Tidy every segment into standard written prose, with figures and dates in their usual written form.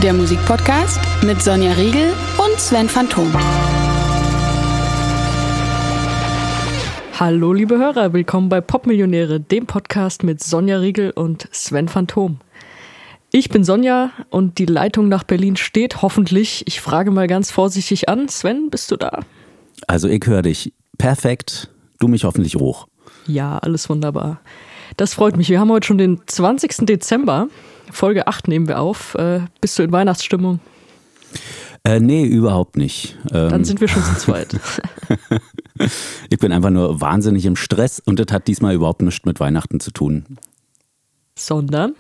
der Musikpodcast mit Sonja Riegel und Sven Phantom. Hallo liebe Hörer, willkommen bei Popmillionäre, dem Podcast mit Sonja Riegel und Sven Phantom. Ich bin Sonja und die Leitung nach Berlin steht hoffentlich. Ich frage mal ganz vorsichtig an. Sven, bist du da? Also ich höre dich perfekt, du mich hoffentlich auch. Ja, alles wunderbar. Das freut mich. Wir haben heute schon den 20. Dezember. Folge 8 nehmen wir auf. Bist du in Weihnachtsstimmung? Nee, überhaupt nicht. Dann sind wir schon zu zweit. Ich bin einfach nur wahnsinnig im Stress und das hat diesmal überhaupt nichts mit Weihnachten zu tun. Sondern?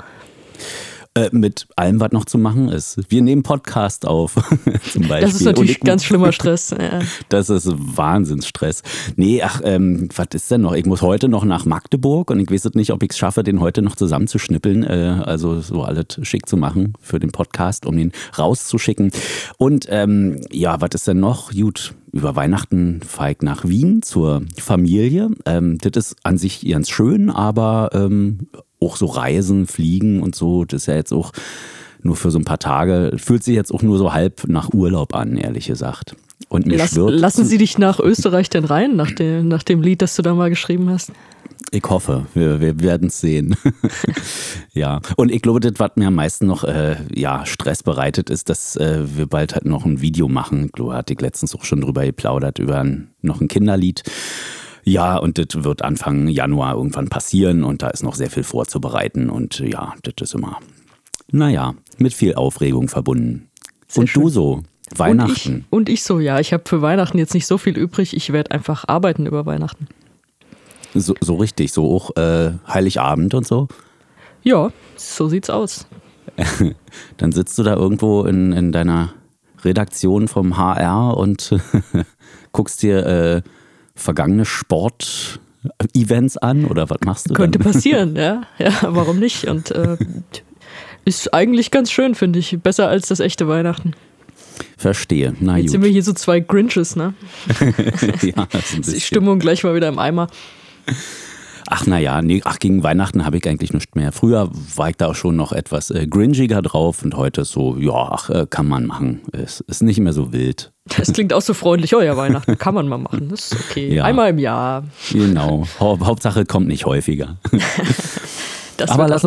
Mit allem, was noch zu machen ist. Wir nehmen Podcast auf, zum Beispiel. Das ist natürlich ganz schlimmer Stress. Ja. Das ist Wahnsinnsstress. Nee, was ist denn noch? Ich muss heute noch nach Magdeburg und ich weiß nicht, ob ich es schaffe, den heute noch zusammenzuschnippeln, also so alles schick zu machen für den Podcast, um den rauszuschicken. Und was ist denn noch? Gut, über Weihnachten fahre ich nach Wien zur Familie. Das ist an sich ganz schön, aber auch so Reisen, Fliegen und so, das ist ja jetzt auch nur für so ein paar Tage, fühlt sich jetzt auch nur so halb nach Urlaub an, ehrlich gesagt. Und mir lassen Sie dich nach Österreich denn rein, nach dem Lied, das du da mal geschrieben hast? Ich hoffe, wir werden es sehen. Ja, und ich glaube, das, was mir am meisten noch Stress bereitet, ist, dass wir bald halt noch ein Video machen. Ich glaube, hatte ich letztens auch schon drüber geplaudert, über noch ein Kinderlied. Ja, und das wird Anfang Januar irgendwann passieren und da ist noch sehr viel vorzubereiten und ja, das ist immer, mit viel Aufregung verbunden. Sehr und schön. Du so, Weihnachten? Und ich so, ja, ich habe für Weihnachten jetzt nicht so viel übrig, ich werde einfach arbeiten über Weihnachten. So richtig, so auch Heiligabend und so? Ja, so sieht's aus. Dann sitzt du da irgendwo in deiner Redaktion vom HR und guckst dir vergangene Sport-Events an oder was machst du Könnte dann? passieren, ja, warum nicht? Und ist eigentlich ganz schön, finde ich. Besser als das echte Weihnachten. Verstehe, na gut. Jetzt sind wir hier so zwei Grinches, ne? Ja, das ist die Stimmung gleich mal wieder im Eimer. Gegen Weihnachten habe ich eigentlich nichts mehr. Früher war ich da auch schon noch etwas gringiger drauf und heute ist so, kann man machen. Es ist nicht mehr so wild. Das klingt auch so freundlich. Oh ja, Weihnachten kann man mal machen. Das ist okay. Ja. Einmal im Jahr. Genau. Hauptsache kommt nicht häufiger. Aber lass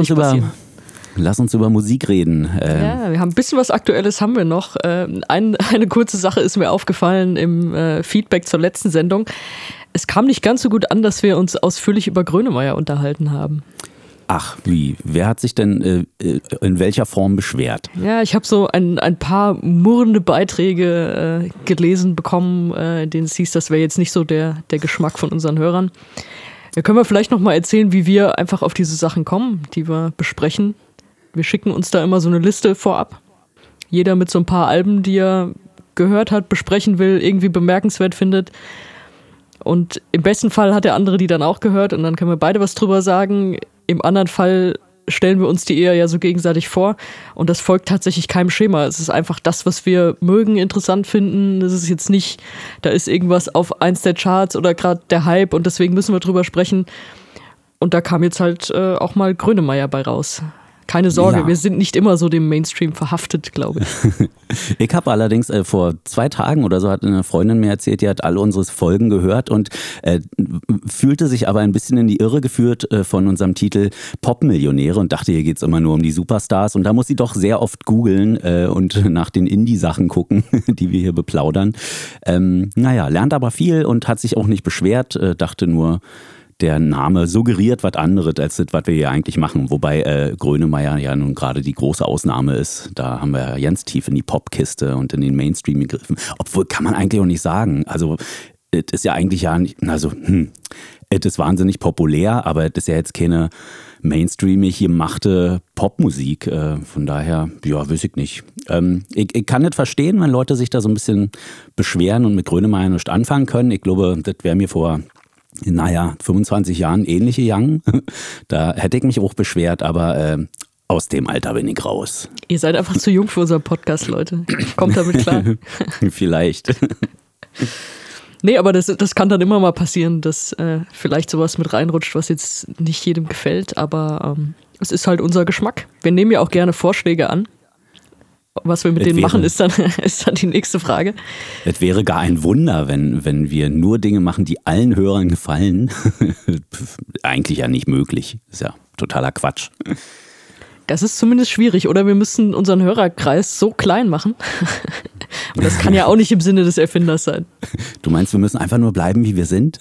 uns über Musik reden. Ja, wir haben ein bisschen was Aktuelles haben wir noch. Eine kurze Sache ist mir aufgefallen im Feedback zur letzten Sendung. Es kam nicht ganz so gut an, dass wir uns ausführlich über Grönemeyer unterhalten haben. Ach, wie? Wer hat sich denn in welcher Form beschwert? Ja, ich habe so ein paar murrende Beiträge gelesen bekommen, in denen es hieß, das wäre jetzt nicht so der Geschmack von unseren Hörern. Da können wir vielleicht noch mal erzählen, wie wir einfach auf diese Sachen kommen, die wir besprechen. Wir schicken uns da immer so eine Liste vorab. Jeder mit so ein paar Alben, die er gehört hat, besprechen will, irgendwie bemerkenswert findet. Und im besten Fall hat der andere die dann auch gehört und dann können wir beide was drüber sagen. Im anderen Fall stellen wir uns die eher ja so gegenseitig vor und das folgt tatsächlich keinem Schema. Es ist einfach das, was wir mögen, interessant finden. Es ist jetzt nicht, da ist irgendwas auf 1 der Charts oder gerade der Hype und deswegen müssen wir drüber sprechen. Und da kam jetzt halt auch mal Grönemeyer bei raus. Keine Sorge, Wir sind nicht immer so dem Mainstream verhaftet, glaube ich. Ich habe allerdings vor 2 Tagen oder so hat eine Freundin mir erzählt, die hat alle unsere Folgen gehört und fühlte sich aber ein bisschen in die Irre geführt von unserem Titel Popmillionäre und dachte, hier geht's immer nur um die Superstars. Und da muss sie doch sehr oft googeln und nach den Indie-Sachen gucken, die wir hier beplaudern. Lernt aber viel und hat sich auch nicht beschwert, dachte nur, der Name suggeriert was anderes als das, was wir hier eigentlich machen. Wobei Grönemeyer ja nun gerade die große Ausnahme ist. Da haben wir ja ganz tief in die Popkiste und in den Mainstream gegriffen. Obwohl, kann man eigentlich auch nicht sagen. Also, es ist ja eigentlich es ist wahnsinnig populär, aber es ist ja jetzt keine mainstreamig gemachte Popmusik. Von daher, weiß ich nicht. Ich kann nicht verstehen, wenn Leute sich da so ein bisschen beschweren und mit Grönemeyer nicht anfangen können. Ich glaube, das wäre mir vor 25 Jahren ähnliche Young. Da hätte ich mich auch beschwert, aber aus dem Alter bin ich raus. Ihr seid einfach zu jung für unseren Podcast, Leute. Kommt damit klar. Vielleicht. Nee, aber das kann dann immer mal passieren, dass vielleicht sowas mit reinrutscht, was jetzt nicht jedem gefällt, aber es ist halt unser Geschmack. Wir nehmen ja auch gerne Vorschläge an. Was wir mit denen machen, ist dann die nächste Frage. Es wäre gar ein Wunder, wenn wir nur Dinge machen, die allen Hörern gefallen. Eigentlich ja nicht möglich. Ist ja totaler Quatsch. Das ist zumindest schwierig, oder wir müssen unseren Hörerkreis so klein machen. Und das kann ja auch nicht im Sinne des Erfinders sein. Du meinst, wir müssen einfach nur bleiben, wie wir sind?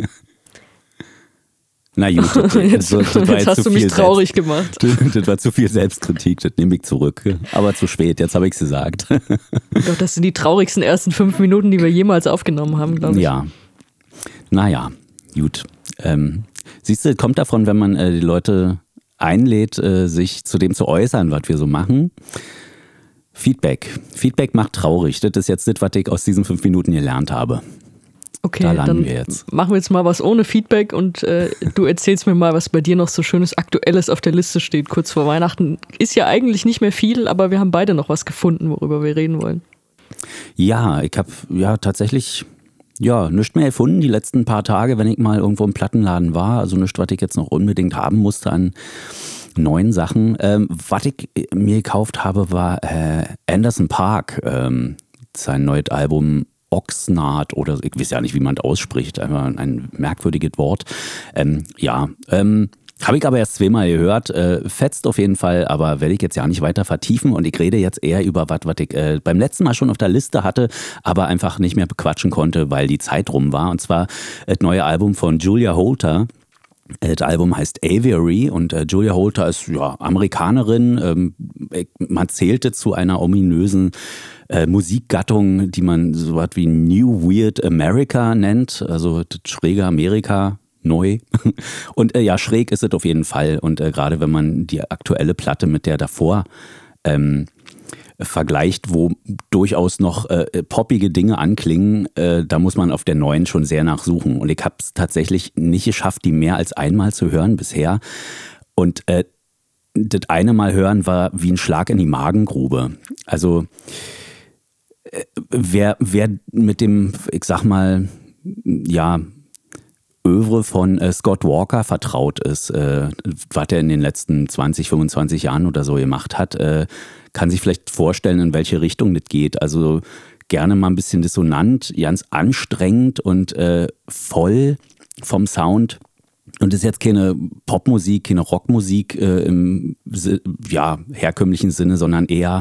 Na gut, jetzt hast du mich traurig gemacht. Das war zu viel Selbstkritik, das nehme ich zurück. Aber zu spät, jetzt habe ich es gesagt. Ich glaube, das sind die traurigsten ersten 5 Minuten, die wir jemals aufgenommen haben, glaube ich. Ja, naja, gut. Siehst du, kommt davon, wenn man die Leute einlädt, sich zu dem zu äußern, was wir so machen. Feedback macht traurig. Das ist jetzt das, was ich aus diesen 5 Minuten gelernt habe. Okay, da landen dann wir jetzt. Machen wir jetzt mal was ohne Feedback und du erzählst mir mal, was bei dir noch so schönes Aktuelles auf der Liste steht, kurz vor Weihnachten. Ist ja eigentlich nicht mehr viel, aber wir haben beide noch was gefunden, worüber wir reden wollen. Ja, ich habe tatsächlich nichts mehr erfunden die letzten paar Tage, wenn ich mal irgendwo im Plattenladen war. Also nichts, was ich jetzt noch unbedingt haben musste an neuen Sachen. Was ich mir gekauft habe, war Anderson .Paak, sein neues Album Oxnard oder ich weiß ja nicht, wie man es ausspricht, einfach ein merkwürdiges Wort. Habe ich aber erst 2-mal gehört, fetzt auf jeden Fall, aber werde ich jetzt ja nicht weiter vertiefen und ich rede jetzt eher über was ich beim letzten Mal schon auf der Liste hatte, aber einfach nicht mehr bequatschen konnte, weil die Zeit rum war, und zwar das neue Album von Julia Holter. Das Album heißt Aviary und Julia Holter ist Amerikanerin. Man zählte zu einer ominösen Musikgattung, die man so was wie New Weird America nennt, also das schräge Amerika neu. Und schräg ist es auf jeden Fall. Und gerade wenn man die aktuelle Platte mit der davor vergleicht, wo durchaus noch poppige Dinge anklingen, da muss man auf der neuen schon sehr nachsuchen. Und ich habe es tatsächlich nicht geschafft, die mehr als einmal zu hören bisher. Und das eine Mal hören war wie ein Schlag in die Magengrube. Also wer mit dem, ich sag mal, Övre von Scott Walker vertraut ist, was er in den letzten 20, 25 Jahren oder so gemacht hat, kann sich vielleicht vorstellen, in welche Richtung das geht. Also gerne mal ein bisschen dissonant, ganz anstrengend und voll vom Sound. Und das ist jetzt keine Popmusik, keine Rockmusik im herkömmlichen Sinne, sondern eher,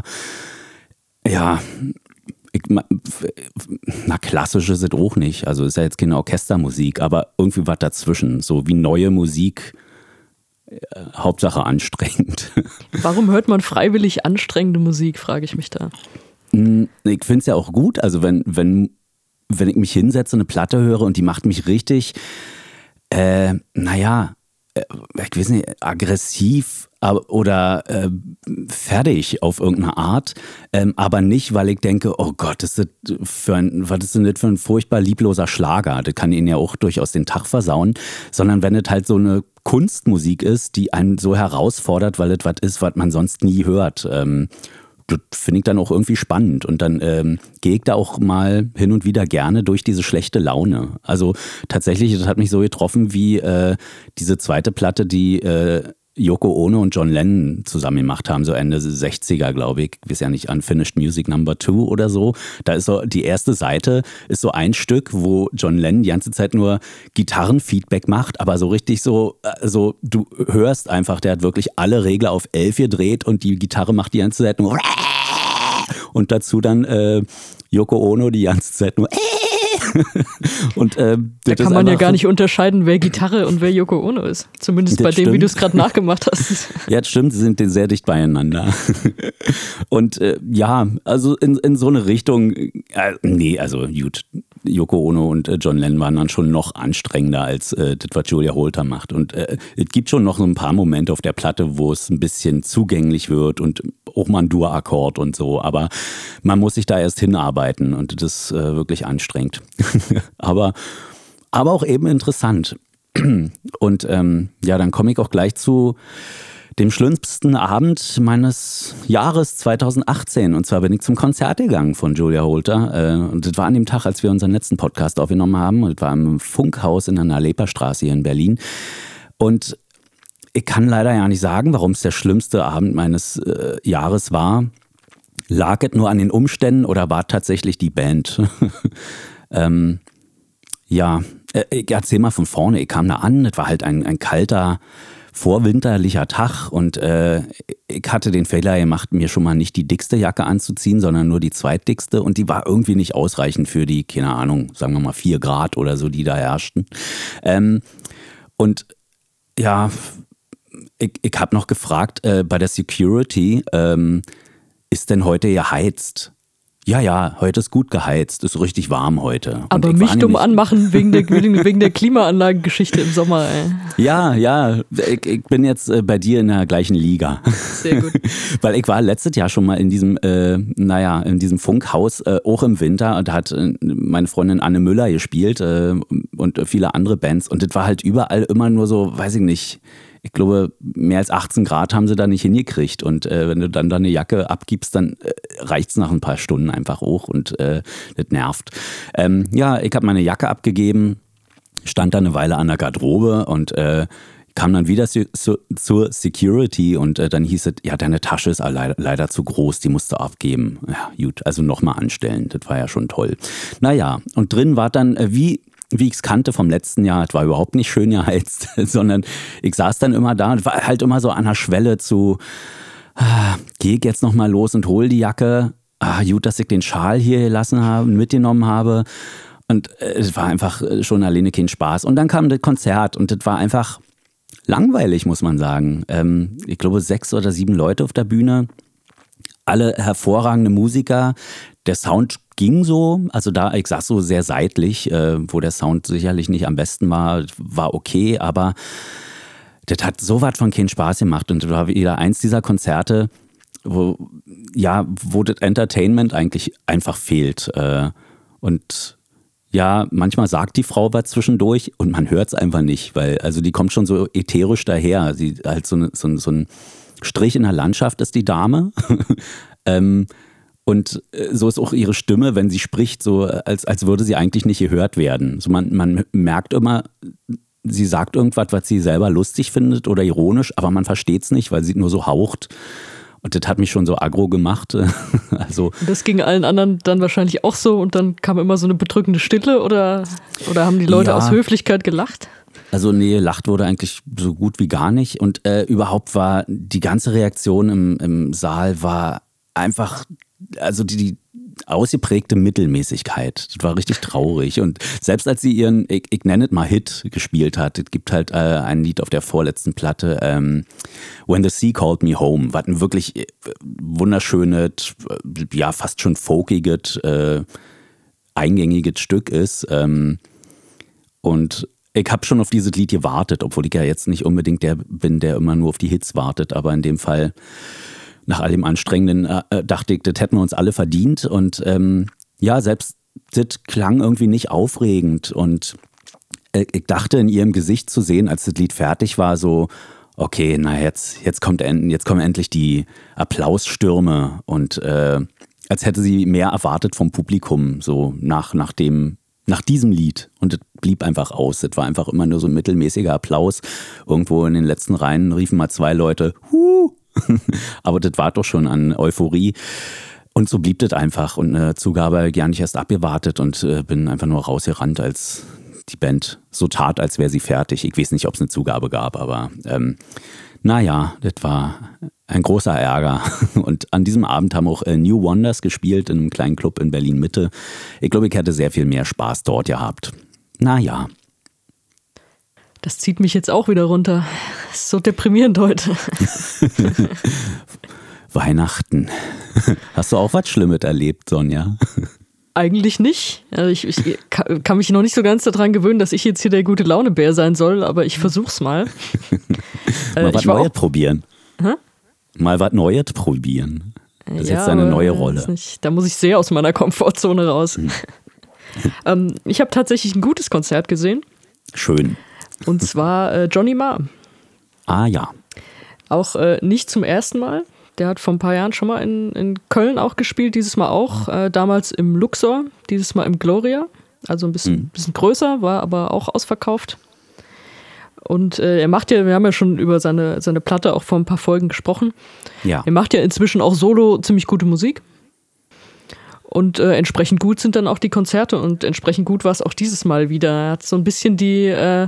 klassisch ist es auch nicht. Also ist ja jetzt keine Orchestermusik, aber irgendwie was dazwischen. So wie neue Musik, Hauptsache anstrengend. Warum hört man freiwillig anstrengende Musik, frage ich mich da. Ich finde es ja auch gut. Also wenn ich mich hinsetze, eine Platte höre und die macht mich richtig, ich weiß nicht, aggressiv oder fertig auf irgendeine Art, aber nicht, weil ich denke, oh Gott, was ist denn das für ein furchtbar liebloser Schlager, das kann Ihnen ja auch durchaus den Tag versauen, sondern wenn es halt so eine Kunstmusik ist, die einen so herausfordert, weil es was ist, was man sonst nie hört. Das finde ich dann auch irgendwie spannend und dann gehe ich da auch mal hin und wieder gerne durch diese schlechte Laune. Also tatsächlich, das hat mich so getroffen wie diese zweite Platte, die Yoko Ono und John Lennon zusammen gemacht haben, so Ende 60er, glaube ich. Ich weiß ja nicht, Unfinished Music No. 2 oder so. Da ist so, die erste Seite ist so ein Stück, wo John Lennon die ganze Zeit nur Gitarrenfeedback macht, aber so richtig so du hörst einfach, der hat wirklich alle Regler auf 11 gedreht und die Gitarre macht die ganze Zeit nur und dazu dann Yoko Ono die ganze Zeit nur und, da kann man ja gar nicht unterscheiden, wer Gitarre und wer Yoko Ono ist. Zumindest bei dem, wie du es gerade nachgemacht hast. Ja, das stimmt, sie sind sehr dicht beieinander. Und also in so eine Richtung, gut, Yoko Ono und John Lennon waren dann schon noch anstrengender als das, was Julia Holter macht. Und es gibt schon noch so ein paar Momente auf der Platte, wo es ein bisschen zugänglich wird und auch mal ein Dur-Akkord und so. Aber man muss sich da erst hinarbeiten und das ist wirklich anstrengend. aber auch eben interessant. Und dann komme ich auch gleich zu dem schlimmsten Abend meines Jahres 2018. Und zwar bin ich zum Konzert gegangen von Julia Holter. Und das war an dem Tag, als wir unseren letzten Podcast aufgenommen haben. Und das war im Funkhaus in der Nalepa-Straße hier in Berlin. Und ich kann leider ja nicht sagen, warum es der schlimmste Abend meines Jahres war. Lag es nur an den Umständen oder war tatsächlich die Band? Ich erzähl mal von vorne. Ich kam da an, es war halt ein kalter, vorwinterlicher Tag und ich hatte den Fehler gemacht, mir schon mal nicht die dickste Jacke anzuziehen, sondern nur die zweitdickste und die war irgendwie nicht ausreichend für die, keine Ahnung, sagen wir mal 4 Grad oder so, die da herrschten. Ich habe noch gefragt bei der Security, ist denn heute geheizt? Ja, heute ist gut geheizt, ist richtig warm heute. Aber mich dumm anmachen wegen der Klimaanlagengeschichte im Sommer, ey. Ja, ich bin jetzt bei dir in der gleichen Liga. Sehr gut. Weil ich war letztes Jahr schon mal in diesem, in diesem Funkhaus, auch im Winter, und da hat meine Freundin Anne Müller gespielt und viele andere Bands. Und das war halt überall immer nur so, weiß ich nicht, ich glaube, mehr als 18 Grad haben sie da nicht hingekriegt. Und wenn du dann eine Jacke abgibst, dann reicht es nach ein paar Stunden einfach hoch und das nervt. Ich habe meine Jacke abgegeben, stand da eine Weile an der Garderobe und kam dann wieder zur Security und dann hieß es, ja, deine Tasche ist leider zu groß, die musst du abgeben. Ja, gut, also nochmal anstellen, das war ja schon toll. Naja, und drin war dann wie ich es kannte vom letzten Jahr, es war überhaupt nicht schön geheizt, sondern ich saß dann immer da und war halt immer so an der Schwelle zu, gehe ich jetzt nochmal los und hol die Jacke. Gut, dass ich den Schal hier mitgenommen habe. Und es war einfach schon alleine kein Spaß. Und dann kam das Konzert und das war einfach langweilig, muss man sagen. Ich glaube 6 oder 7 Leute auf der Bühne, alle hervorragende Musiker. Der Sound ging so, also da, ich saß so sehr seitlich, wo der Sound sicherlich nicht am besten war okay, aber das hat so was von keinen Spaß gemacht und das war wieder eins dieser Konzerte, wo das Entertainment eigentlich einfach fehlt. Und ja, manchmal sagt die Frau was zwischendurch und man hört es einfach nicht, weil also die kommt schon so ätherisch daher. Sie halt so ein Strich in der Landschaft ist die Dame. Und so ist auch ihre Stimme, wenn sie spricht, so als würde sie eigentlich nicht gehört werden. So man merkt immer, sie sagt irgendwas, was sie selber lustig findet oder ironisch, aber man versteht es nicht, weil sie nur so haucht. Und das hat mich schon so aggro gemacht. Also, das ging allen anderen dann wahrscheinlich auch so und dann kam immer so eine bedrückende Stille oder haben die Leute aus Höflichkeit gelacht? Also nee, lacht wurde eigentlich so gut wie gar nicht und überhaupt war die ganze Reaktion im Saal war einfach, also die ausgeprägte Mittelmäßigkeit. Das war richtig traurig. Und selbst als sie ihren, ich nenne es mal Hit gespielt hat, es gibt halt ein Lied auf der vorletzten Platte, When the Sea Called Me Home, was ein wirklich wunderschönes, ja fast schon folkiges, eingängiges Stück ist. Und ich habe schon auf dieses Lied gewartet, obwohl ich ja jetzt nicht unbedingt der bin, der immer nur auf die Hits wartet, aber in dem Fall nach all dem Anstrengenden dachte ich, das hätten wir uns alle verdient und selbst das klang irgendwie nicht aufregend und ich dachte in ihrem Gesicht zu sehen, als das Lied fertig war, so okay, na jetzt kommen endlich die Applausstürme und als hätte sie mehr erwartet vom Publikum, so nach diesem Lied und es blieb einfach aus. Es war einfach immer nur so ein mittelmäßiger Applaus. Irgendwo in den letzten Reihen riefen mal 2 Leute, Huh! Aber das war doch schon an Euphorie. Und so blieb das einfach. Und eine Zugabe habe ich gar nicht erst abgewartet und bin einfach nur rausgerannt, als die Band so tat, als wäre sie fertig. Ich weiß nicht, ob es eine Zugabe gab, aber das war ein großer Ärger. Und an diesem Abend haben auch New Wonders gespielt in einem kleinen Club in Berlin-Mitte. Ich glaube, ich hätte sehr viel mehr Spaß dort gehabt. Naja. Das zieht mich jetzt auch wieder runter. Das ist so deprimierend heute. Weihnachten. Hast du auch was Schlimmes erlebt, Sonja? Eigentlich nicht. Also ich kann mich noch nicht so ganz daran gewöhnen, dass ich jetzt hier der gute Laune-Bär sein soll, aber ich versuch's mal. Mal was Neues probieren. Mal was Neues probieren. Das ist jetzt eine neue Rolle. Da muss ich sehr aus meiner Komfortzone raus. Ich habe tatsächlich ein gutes Konzert gesehen. Schön. Und zwar Johnny Marr. Ah ja. Auch nicht zum ersten Mal. Der hat vor ein paar Jahren schon mal in Köln auch gespielt, dieses Mal auch. Damals im Luxor, dieses Mal im Gloria. Also ein bisschen größer, war aber auch ausverkauft. Und er macht ja, wir haben ja schon über seine Platte auch vor ein paar Folgen gesprochen. Ja. Er macht ja inzwischen auch solo ziemlich gute Musik. Und entsprechend gut sind dann auch die Konzerte und entsprechend gut war es auch dieses Mal wieder. Er hat so ein bisschen die,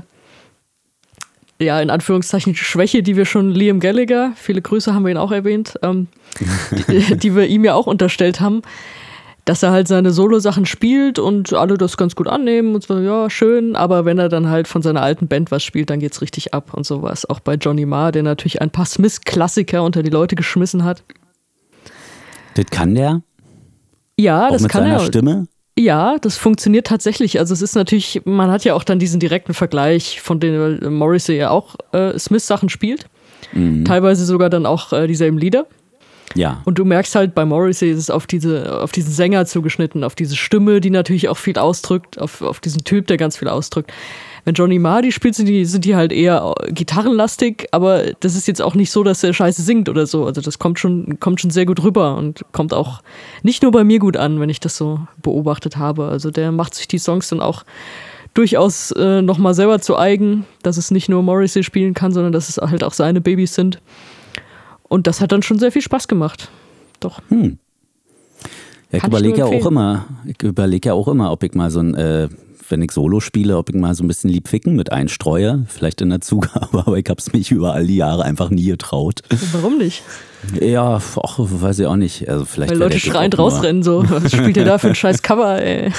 in Anführungszeichen Schwäche, die wir schon Liam Gallagher, viele Grüße haben wir ihn auch erwähnt, die wir ihm ja auch unterstellt haben, dass er halt seine Solo-Sachen spielt und alle das ganz gut annehmen und so, ja, schön, aber wenn er dann halt von seiner alten Band was spielt, dann geht's richtig ab und sowas. Auch bei Johnny Marr, der natürlich ein paar Smith-Klassiker unter die Leute geschmissen hat. Das kann der? Ja, auch das mit kann seiner er. Stimme? Ja, das funktioniert tatsächlich. Also es ist natürlich, man hat ja auch dann diesen direkten Vergleich, von dem Morrissey ja auch Smith-Sachen spielt. Teilweise sogar dann auch dieselben Lieder. Ja. Und du merkst halt, bei Morrissey ist es auf diesen Sänger zugeschnitten, auf diese Stimme, die natürlich auch viel ausdrückt, auf diesen Typ, der ganz viel ausdrückt. Wenn Johnny Marr die spielt, sind die halt eher gitarrenlastig, aber das ist jetzt auch nicht so, dass er scheiße singt oder so. Also das kommt schon sehr gut rüber und kommt auch nicht nur bei mir gut an, wenn ich das so beobachtet habe. Also der macht sich die Songs dann auch durchaus nochmal selber zu eigen, dass es nicht nur Morrissey spielen kann, sondern dass es halt auch seine Babys sind. Und das hat dann schon sehr viel Spaß gemacht. Doch. Ja, ich überlege ja auch immer, ob ich mal so ein, wenn ich Solo spiele, ob ich mal so ein bisschen Liebficken mit einstreue. Vielleicht in der Zugabe, aber ich habe es mich über all die Jahre einfach nie getraut. Warum nicht? Ja, weiß ich auch nicht. Also vielleicht weil Leute schreiend rausrennen so. Was spielt ihr da für ein scheiß Cover, ey?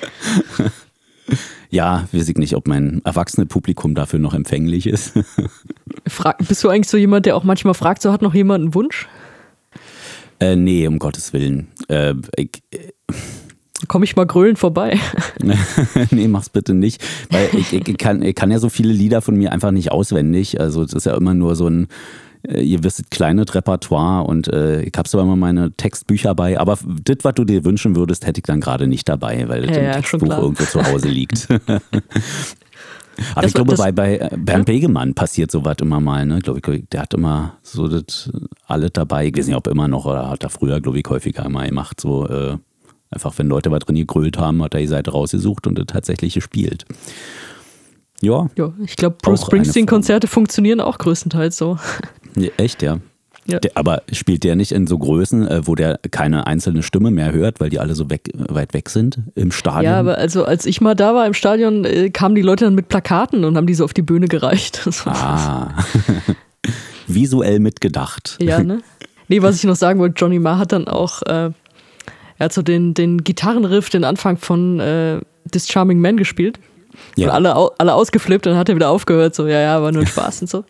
Ja, weiß ich nicht, ob mein erwachsene Publikum dafür noch empfänglich ist. Bist du eigentlich so jemand, der auch manchmal fragt, so hat noch jemand einen Wunsch? Nee, um Gottes Willen. Komm ich mal grölen vorbei. Nee, mach's bitte nicht. Weil ich kann ja so viele Lieder von mir einfach nicht auswendig. Also es ist ja immer nur so ein ihr wisst, kleines Repertoire und ich habe zwar immer meine Textbücher bei, aber das, was du dir wünschen würdest, hätte ich dann gerade nicht der im Textbuch irgendwo zu Hause liegt. Aber ich glaube, bei Bernd Begemann passiert sowas immer mal, ne? Glaube ich, der hat immer so das alles dabei. Ich weiß nicht, ob immer noch, oder hat er früher, glaube ich, häufiger immer gemacht, so einfach, wenn Leute was drin gegrölt haben, hat er die Seite rausgesucht und das tatsächlich gespielt. Ja. Ja, ich glaube, Bruce Springsteen-Konzerte funktionieren auch größtenteils so. Ja, echt, ja. Aber spielt der nicht in so Größen, wo der keine einzelne Stimme mehr hört, weil die alle so weit weg sind im Stadion? Ja, aber also als ich mal da war im Stadion, kamen die Leute dann mit Plakaten und haben die so auf die Bühne gereicht. Visuell mitgedacht. Ja, ne? Nee, was ich noch sagen wollte, Johnny Marr hat dann auch, er hat so den Gitarrenriff, den Anfang von This Charming Man gespielt. Ja. Und alle ausgeflippt und dann hat er wieder aufgehört, so, ja, war nur ein Spaß und so.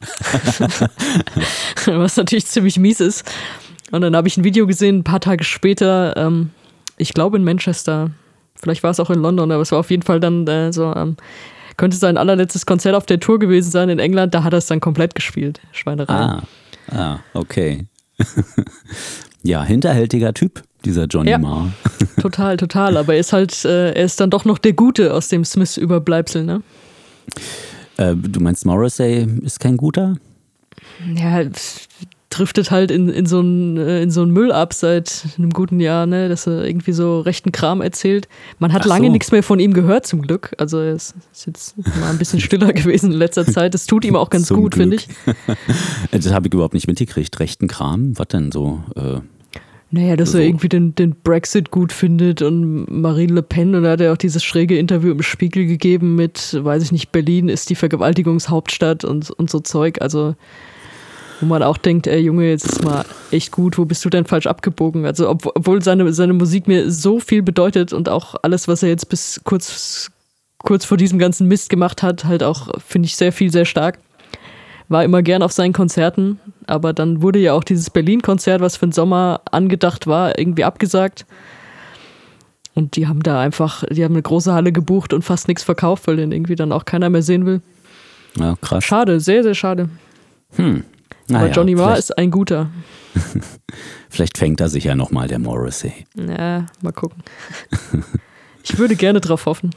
Was natürlich ziemlich mies ist. Und dann habe ich ein Video gesehen, ein paar Tage später, ich glaube in Manchester, vielleicht war es auch in London, aber es war auf jeden Fall dann könnte sein allerletztes Konzert auf der Tour gewesen sein in England, da hat er es dann komplett gespielt, Schweinerei. Okay. Ja, hinterhältiger Typ, dieser Johnny Marr. Total. Aber er ist dann doch noch der Gute aus dem Smith-Überbleibsel, ne? Du meinst, Morrissey ist kein Guter? Ja, driftet halt in so einen Müll ab seit einem guten Jahr, ne? Dass er irgendwie so rechten Kram erzählt. Man hat lange nichts mehr von ihm gehört, zum Glück. Also er ist jetzt mal ein bisschen stiller gewesen in letzter Zeit. Das tut ihm auch ganz gut, finde ich. Das habe ich überhaupt nicht mitgekriegt. Rechten Kram? Was denn so? Naja, dass er irgendwie den Brexit gut findet und Marine Le Pen, und da hat er auch dieses schräge Interview im Spiegel gegeben mit, weiß ich nicht, Berlin ist die Vergewaltigungshauptstadt und so Zeug, also wo man auch denkt, ey Junge, jetzt ist mal echt gut, wo bist du denn falsch abgebogen? Also obwohl seine Musik mir so viel bedeutet und auch alles, was er jetzt bis kurz vor diesem ganzen Mist gemacht hat, halt auch, finde ich, sehr viel, sehr stark. War immer gern auf seinen Konzerten, aber dann wurde ja auch dieses Berlin-Konzert, was für den Sommer angedacht war, irgendwie abgesagt. Und die haben eine große Halle gebucht und fast nichts verkauft, weil den irgendwie dann auch keiner mehr sehen will. Ja, krass. Schade, sehr, sehr schade. Aber Johnny Marr ist ein guter. Vielleicht fängt er sich ja nochmal, der Morrissey. Ja, mal gucken. Ich würde gerne drauf hoffen.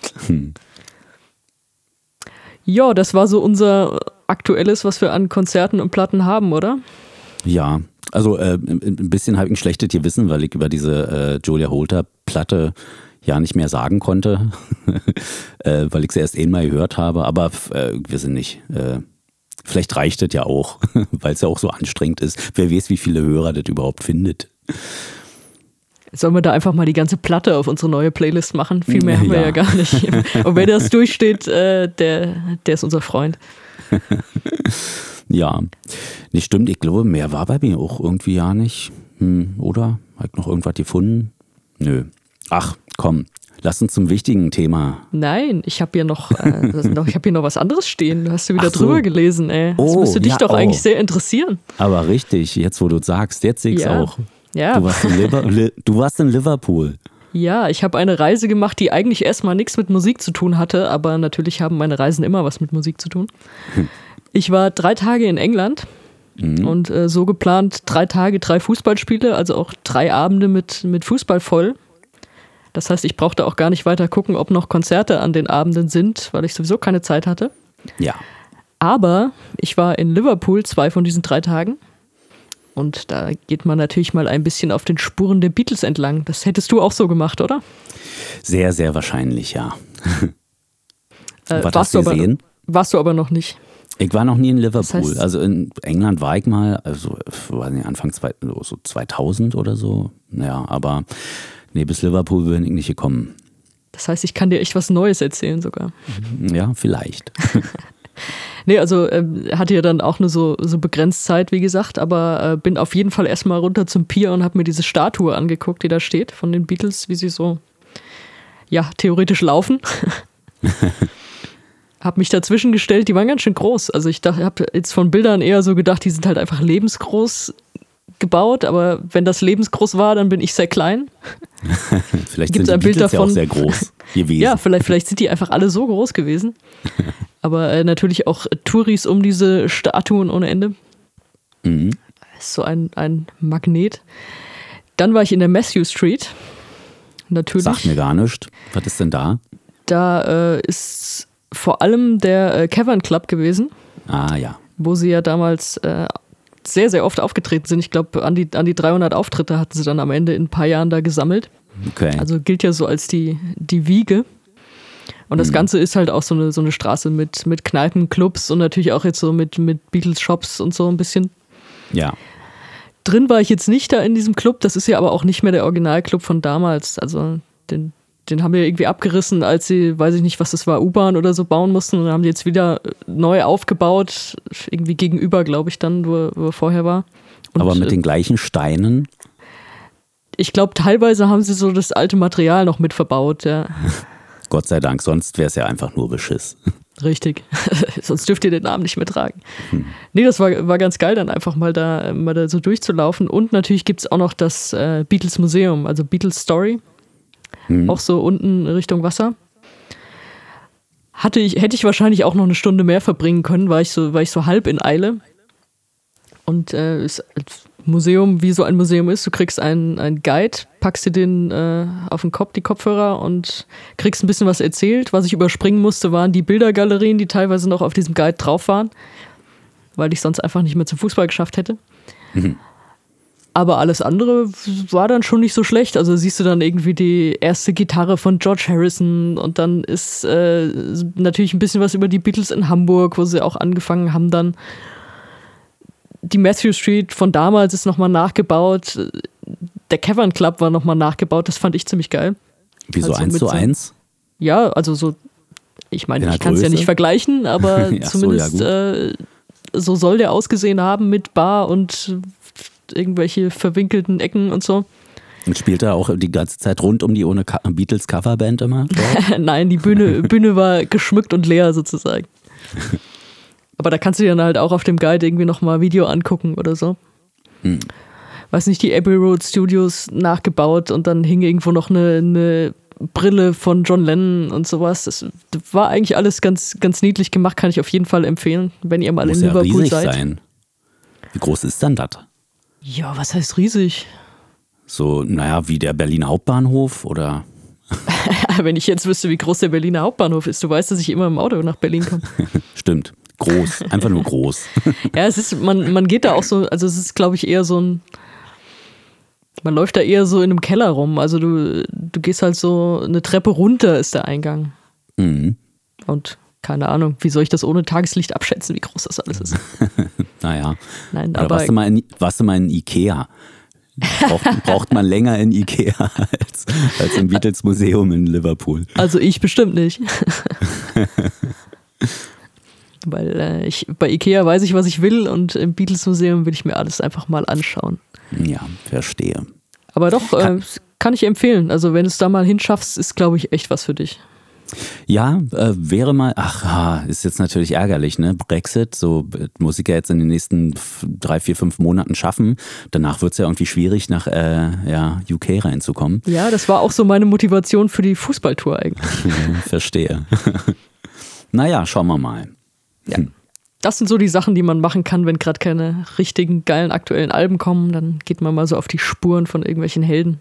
Ja, das war so unser Aktuelles, was wir an Konzerten und Platten haben, oder? Ja, also ein bisschen habe ich ein schlechtes Gewissen, weil ich über diese Julia Holter-Platte ja nicht mehr sagen konnte, weil ich sie erst einmal gehört habe, aber wir sind nicht. Vielleicht reicht das ja auch, weil es ja auch so anstrengend ist. Wer weiß, wie viele Hörer das überhaupt findet. Sollen wir da einfach mal die ganze Platte auf unsere neue Playlist machen? Viel mehr haben wir ja gar nicht. Und wer das durchsteht, der ist unser Freund. Ja, nicht stimmt. Ich glaube, mehr war bei mir auch irgendwie ja nicht. Oder? Hab ich noch irgendwas gefunden? Nö. Ach, komm. Lass uns zum wichtigen Thema. Nein, ich habe hier noch was anderes stehen. Du hast ja wieder drüber gelesen, ey. Das müsste dich doch eigentlich sehr interessieren. Aber richtig, jetzt wo du sagst, jetzt sehe ich es auch. Ja. Du warst in Liverpool. Ja, ich habe eine Reise gemacht, die eigentlich erstmal nichts mit Musik zu tun hatte, aber natürlich haben meine Reisen immer was mit Musik zu tun. Ich war 3 Tage in England und so geplant 3 Tage, 3 Fußballspiele, also auch 3 Abende mit Fußball voll. Das heißt, ich brauchte auch gar nicht weiter gucken, ob noch Konzerte an den Abenden sind, weil ich sowieso keine Zeit hatte. Ja. Aber ich war in Liverpool 2 von diesen 3 Tagen. Und da geht man natürlich mal ein bisschen auf den Spuren der Beatles entlang. Das hättest du auch so gemacht, oder? Sehr, sehr wahrscheinlich, ja. Was warst hast du gesehen? Warst du aber noch nicht. Ich war noch nie in Liverpool. Das heißt, also in England war ich mal, also war nicht Anfang so 2000 oder so. Ja, aber nee, bis Liverpool bin ich nicht gekommen. Das heißt, ich kann dir echt was Neues erzählen sogar. Ja, vielleicht. Nee, also hatte ja dann auch nur so begrenzt Zeit, wie gesagt, aber bin auf jeden Fall erstmal runter zum Pier und habe mir diese Statue angeguckt, die da steht von den Beatles, wie sie so, ja, theoretisch laufen. Hab mich dazwischen gestellt, die waren ganz schön groß. Also ich habe jetzt von Bildern eher so gedacht, die sind halt einfach lebensgroß gebaut, aber wenn das lebensgroß war, dann bin ich sehr klein. Vielleicht Gibt's sind die ein Bild Beatles davon? ja auch sehr groß gewesen. Ja, vielleicht sind die einfach alle so groß gewesen. Aber natürlich auch Touris um diese Statuen ohne Ende. Mhm. Ist so ein Magnet. Dann war ich in der Matthew Street. Natürlich. Sagt mir gar nichts. Was ist denn da? Da ist vor allem der Cavern Club gewesen. Ah ja. Wo sie ja damals sehr, sehr oft aufgetreten sind. Ich glaube, an die 300 Auftritte hatten sie dann am Ende in ein paar Jahren da gesammelt. Okay. Also gilt ja so als die Wiege. Und das Ganze ist halt auch so eine Straße mit Kneipen, Clubs und natürlich auch jetzt so mit Beatles-Shops und so ein bisschen. Ja. Drin war ich jetzt nicht da in diesem Club. Das ist ja aber auch nicht mehr der Originalclub von damals. Also den haben wir irgendwie abgerissen, als sie, weiß ich nicht, was das war, U-Bahn oder so bauen mussten. Und dann haben die jetzt wieder neu aufgebaut. Irgendwie gegenüber, glaube ich, dann, wo er vorher war. Und aber mit den gleichen Steinen? Ich glaube, teilweise haben sie so das alte Material noch mit verbaut, ja. Gott sei Dank, sonst wäre es ja einfach nur Beschiss. Richtig. Sonst dürft ihr den Namen nicht mehr tragen. Nee, das war ganz geil, dann einfach mal da so durchzulaufen. Und natürlich gibt es auch noch das Beatles Museum, also Beatles Story. Auch so unten Richtung Wasser. Hätte ich wahrscheinlich auch noch eine Stunde mehr verbringen können, war ich so halb in Eile. Und ist Museum, wie so ein Museum ist, du kriegst einen Guide, packst dir den auf den Kopf, die Kopfhörer und kriegst ein bisschen was erzählt. Was ich überspringen musste, waren die Bildergalerien, die teilweise noch auf diesem Guide drauf waren, weil ich sonst einfach nicht mehr zum Fußball geschafft hätte. Aber alles andere war dann schon nicht so schlecht. Also siehst du dann irgendwie die erste Gitarre von George Harrison und dann ist natürlich ein bisschen was über die Beatles in Hamburg, wo sie auch angefangen haben dann. Die Matthew Street von damals ist nochmal nachgebaut. Der Cavern Club war nochmal nachgebaut. Das fand ich ziemlich geil. Wieso also 1:1? Ja, also so, ich meine, ich kann es Größe? ja nicht vergleichen, aber Ja, zumindest so soll der ausgesehen haben mit Bar und irgendwelche verwinkelten Ecken und so. Und spielt er auch die ganze Zeit rund um die ohne Beatles Coverband immer? Nein, die Bühne war geschmückt und leer sozusagen. Aber da kannst du dir dann halt auch auf dem Guide irgendwie nochmal Video angucken oder so. Weiß nicht, die Abbey Road Studios nachgebaut und dann hing irgendwo noch eine Brille von John Lennon und sowas. Das war eigentlich alles ganz, ganz niedlich gemacht, kann ich auf jeden Fall empfehlen, wenn ihr mal Muss in ja Liverpool riesig seid. sein. Wie groß ist denn das? Ja, was heißt riesig? So, naja, wie der Berliner Hauptbahnhof oder? Wenn ich jetzt wüsste, wie groß der Berliner Hauptbahnhof ist, du weißt, dass ich immer im Auto nach Berlin komme. Stimmt. Groß, einfach nur groß. Ja, es ist, man geht da auch so, also es ist, glaube ich, eher so man läuft da eher so in einem Keller rum. Also du gehst halt so eine Treppe runter, ist der Eingang. Und keine Ahnung, wie soll ich das ohne Tageslicht abschätzen, wie groß das alles ist? Naja. Nein, oder aber warst du mal in Ikea Braucht man länger in Ikea als im Beatles-Museum in Liverpool. Also ich bestimmt nicht. Weil bei Ikea weiß ich, was ich will und im Beatles-Museum will ich mir alles einfach mal anschauen. Ja, verstehe. Aber doch, kann ich empfehlen. Also wenn du es da mal hinschaffst, ist, glaube ich, echt was für dich. Ja, wäre mal, ist jetzt natürlich ärgerlich, ne? Brexit, so muss ich ja jetzt in den nächsten 3, 4, 5 Monaten schaffen. Danach wird es ja irgendwie schwierig, nach UK reinzukommen. Ja, das war auch so meine Motivation für die Fußballtour eigentlich. Verstehe. Naja, schauen wir mal. Ja. Das sind so die Sachen, die man machen kann, wenn gerade keine richtigen geilen aktuellen Alben kommen. Dann geht man mal so auf die Spuren von irgendwelchen Helden.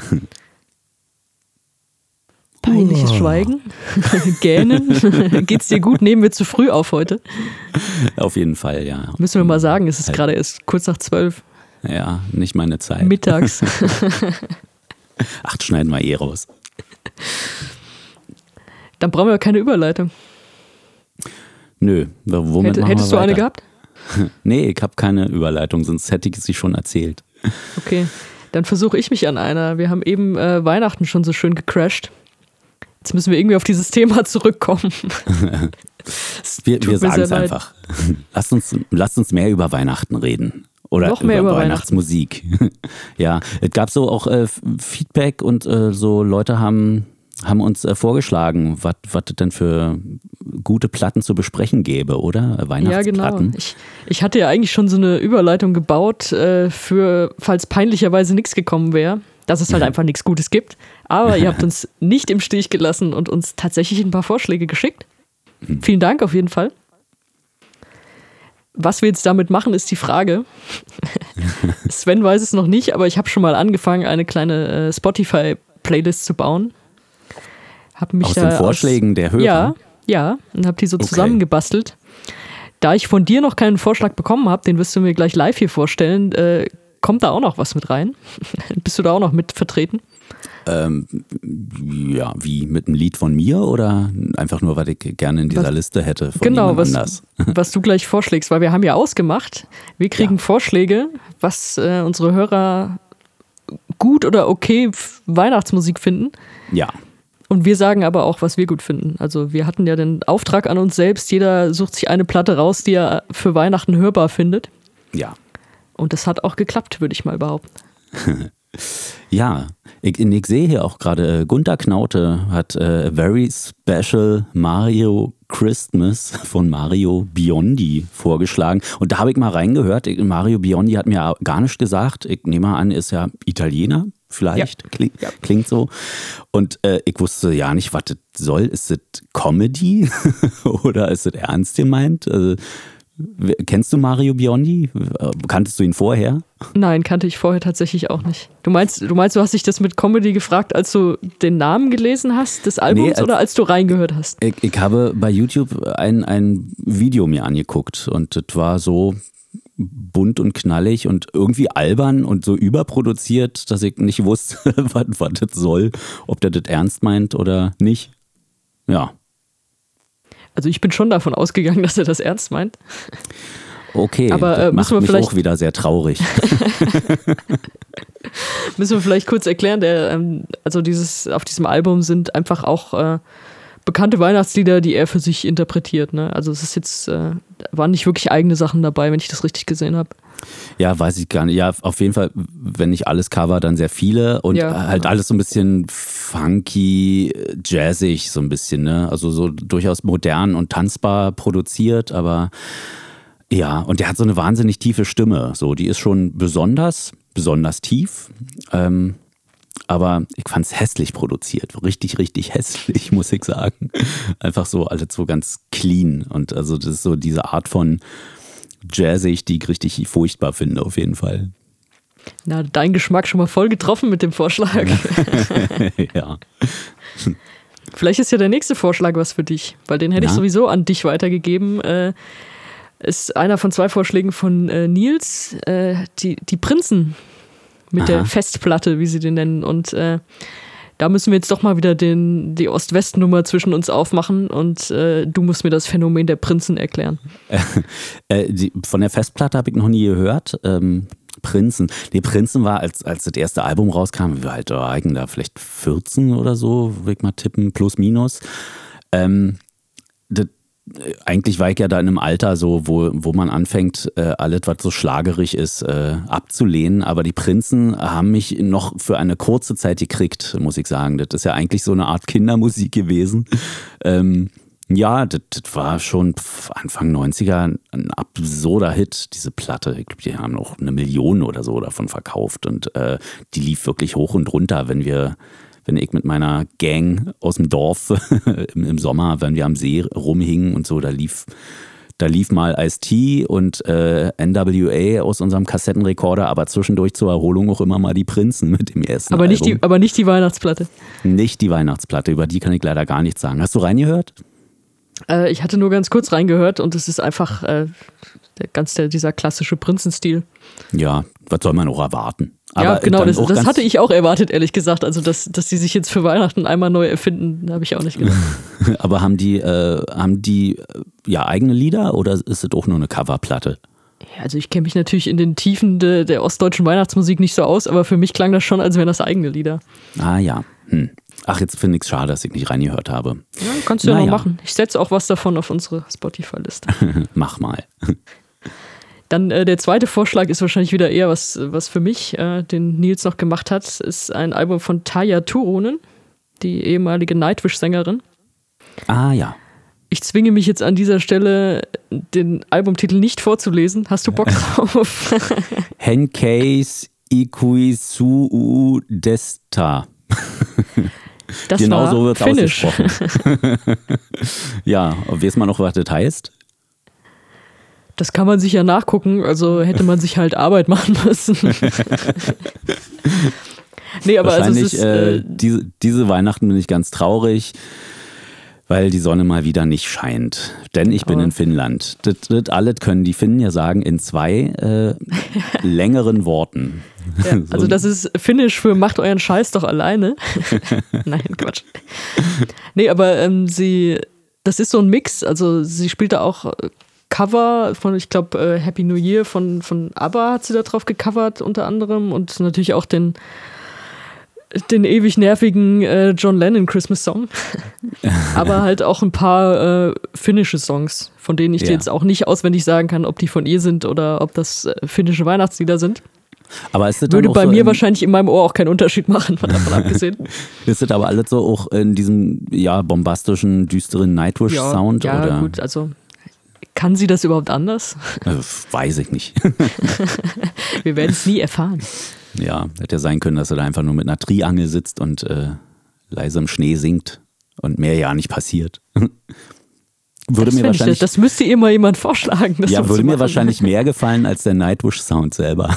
Peinliches Schweigen. Gähnen. Geht's dir gut? Nehmen wir zu früh auf heute? Auf jeden Fall, ja. Müssen wir mal sagen, es ist gerade erst kurz nach 12. Ja, nicht meine Zeit. Mittags. Ach, schneiden wir raus. Dann brauchen wir keine Überleitung. Nö, womit machen wir Hättest du eine gehabt? Nee, ich habe keine Überleitung, sonst hätte ich sie schon erzählt. Okay, dann versuche ich mich an einer. Wir haben eben Weihnachten schon so schön gecrashed. Jetzt müssen wir irgendwie auf dieses Thema zurückkommen. wir sagen es einfach. Lasst uns mehr über Weihnachten reden. Oder noch mehr über Weihnachtsmusik. Ja, es gab so auch Feedback und so Leute haben uns vorgeschlagen, was es denn für gute Platten zu besprechen gäbe, oder? Weihnachtsplatten. Ja, genau. Ich hatte ja eigentlich schon so eine Überleitung gebaut, für, falls peinlicherweise nichts gekommen wäre, dass es halt einfach nichts Gutes gibt. Aber ihr habt uns nicht im Stich gelassen und uns tatsächlich ein paar Vorschläge geschickt. Vielen Dank auf jeden Fall. Was wir jetzt damit machen, ist die Frage. Sven weiß es noch nicht, aber ich habe schon mal angefangen, eine kleine Spotify-Playlist zu bauen. Aus den Vorschlägen der Hörer? Ja, und habe die so zusammengebastelt. Da ich von dir noch keinen Vorschlag bekommen habe, den wirst du mir gleich live hier vorstellen, kommt da auch noch was mit rein? Bist du da auch noch mit vertreten? Ja, wie mit einem Lied von mir oder einfach nur, was ich gerne in dieser Liste hätte von jemand anders? Was du gleich vorschlägst, weil wir haben ja ausgemacht, wir kriegen Vorschläge, was unsere Hörer gut oder okay Weihnachtsmusik finden. Ja. Und wir sagen aber auch, was wir gut finden. Also wir hatten ja den Auftrag an uns selbst, jeder sucht sich eine Platte raus, die er für Weihnachten hörbar findet. Ja. Und das hat auch geklappt, würde ich mal behaupten. Ja, ich sehe hier auch gerade, Gunter Knaute hat A Very Special Mario Christmas von Mario Biondi vorgeschlagen. Und da habe ich mal reingehört. Mario Biondi hat mir gar nichts gesagt. Ich nehme mal an, ist ja Italiener. Vielleicht, klingt so. Und ich wusste ja nicht, was das soll. Ist das Comedy oder ist das ernst gemeint? Also, kennst du Mario Biondi? Kanntest du ihn vorher? Nein, kannte ich vorher tatsächlich auch nicht. Du meinst, du hast dich das mit Comedy gefragt, als du den Namen gelesen hast des Albums oder als du reingehört hast? Ich habe bei YouTube ein Video mir angeguckt und das war so bunt und knallig und irgendwie albern und so überproduziert, dass ich nicht wusste, was das soll, ob der das ernst meint oder nicht. Ja. Also ich bin schon davon ausgegangen, dass er das ernst meint. Okay, aber das macht mich auch wieder sehr traurig. Müssen wir vielleicht kurz erklären, auf diesem Album sind einfach auch bekannte Weihnachtslieder, die er für sich interpretiert. Ne? Also es ist jetzt, waren nicht wirklich eigene Sachen dabei, wenn ich das richtig gesehen habe. Ja, weiß ich gar nicht. Ja, auf jeden Fall, wenn nicht alles Cover, dann sehr viele und halt alles so ein bisschen funky, jazzig so ein bisschen, ne? Also so durchaus modern und tanzbar produziert, aber ja, und der hat so eine wahnsinnig tiefe Stimme. So, die ist schon besonders tief. Aber ich fand es hässlich produziert. Richtig, richtig hässlich, muss ich sagen. Einfach so alles so ganz clean. Und also das ist so diese Art von jazzig, die ich richtig furchtbar finde, auf jeden Fall. Na, dein Geschmack schon mal voll getroffen mit dem Vorschlag. Ja. Vielleicht ist ja der nächste Vorschlag was für dich, weil den hätte ich sowieso an dich weitergegeben. Ist einer von 2 Vorschlägen von Nils, die Prinzen mit der Festplatte, wie sie den nennen. Und da müssen wir jetzt doch mal wieder die Ost-West-Nummer zwischen uns aufmachen und du musst mir das Phänomen der Prinzen erklären. Von der Festplatte habe ich noch nie gehört. Prinzen. Nee, Prinzen war, als das erste Album rauskam, wir halt da vielleicht 14 oder so, würde ich mal tippen, plus minus. Eigentlich war ich ja da in einem Alter so, wo man anfängt, alles, was so schlagerig ist, abzulehnen. Aber die Prinzen haben mich noch für eine kurze Zeit gekriegt, muss ich sagen. Das ist ja eigentlich so eine Art Kindermusik gewesen. Ja, das war schon Anfang 90er ein absurder Hit, diese Platte. Ich glaube, die haben noch 1 Million oder so davon verkauft. Und die lief wirklich hoch und runter, wenn ich mit meiner Gang aus dem Dorf im Sommer, wenn wir am See rumhingen und so, da lief mal Ice-T und NWA aus unserem Kassettenrekorder, aber zwischendurch zur Erholung auch immer mal die Prinzen mit dem ersten Album. Aber nicht die Weihnachtsplatte. Nicht die Weihnachtsplatte, über die kann ich leider gar nichts sagen. Hast du reingehört? Ich hatte nur ganz kurz reingehört und es ist einfach dieser klassische Prinzenstil. Ja, was soll man auch erwarten? Aber ja, genau, das hatte ich auch erwartet, ehrlich gesagt. Also, dass die sich jetzt für Weihnachten einmal neu erfinden, habe ich auch nicht gedacht. Aber haben die eigene Lieder oder ist es auch nur eine Coverplatte? Ja, also ich kenne mich natürlich in den Tiefen der ostdeutschen Weihnachtsmusik nicht so aus, aber für mich klang das schon, als wären das eigene Lieder. Ah ja. Ach, jetzt finde ich es schade, dass ich nicht reingehört habe. Ja, kannst du ja noch machen. Ich setze auch was davon auf unsere Spotify-Liste. Mach mal. Dann der zweite Vorschlag ist wahrscheinlich wieder eher was für mich, den Nils noch gemacht hat, ist ein Album von Tarja Turunen, die ehemalige Nightwish-Sängerin. Ah ja. Ich zwinge mich jetzt an dieser Stelle, den Albumtitel nicht vorzulesen. Hast du Bock drauf? Henkeis Ikuisuu Desta. Das genau war so wird es Finnish. ausgesprochen. Ja, weiß man noch, was das heißt? Das kann man sich ja nachgucken, also hätte man sich halt Arbeit machen müssen. Nee, aber also es ist, diese Weihnachten bin ich ganz traurig, weil die Sonne mal wieder nicht scheint. Denn ich bin in Finnland. Das alles können die Finnen ja sagen in 2 längeren Worten. Ja, also das ist Finnisch für macht euren Scheiß doch alleine. Nein, Quatsch. Nee, aber das ist so ein Mix. Also sie spielt da auch Cover von, ich glaube, Happy New Year von ABBA hat sie da drauf gecovert unter anderem und natürlich auch den ewig nervigen John Lennon Christmas Song. Aber halt auch ein paar finnische Songs, von denen ich dir jetzt auch nicht auswendig sagen kann, ob die von ihr sind oder ob das finnische Weihnachtslieder sind. Aber ist das würde dann auch bei so mir wahrscheinlich in meinem Ohr auch keinen Unterschied machen, davon abgesehen. Ist das aber alles so auch in diesem bombastischen, düsteren Nightwish-Sound? Ja, oder? Gut, also kann sie das überhaupt anders? Weiß ich nicht. Wir werden es nie erfahren. Ja, hätte ja sein können, dass er da einfach nur mit einer Triangel sitzt und leise im Schnee singt und mehr ja nicht passiert. Das müsste ihr mal jemand vorschlagen. Ja, würde mir wahrscheinlich mehr gefallen als der Nightwish-Sound selber.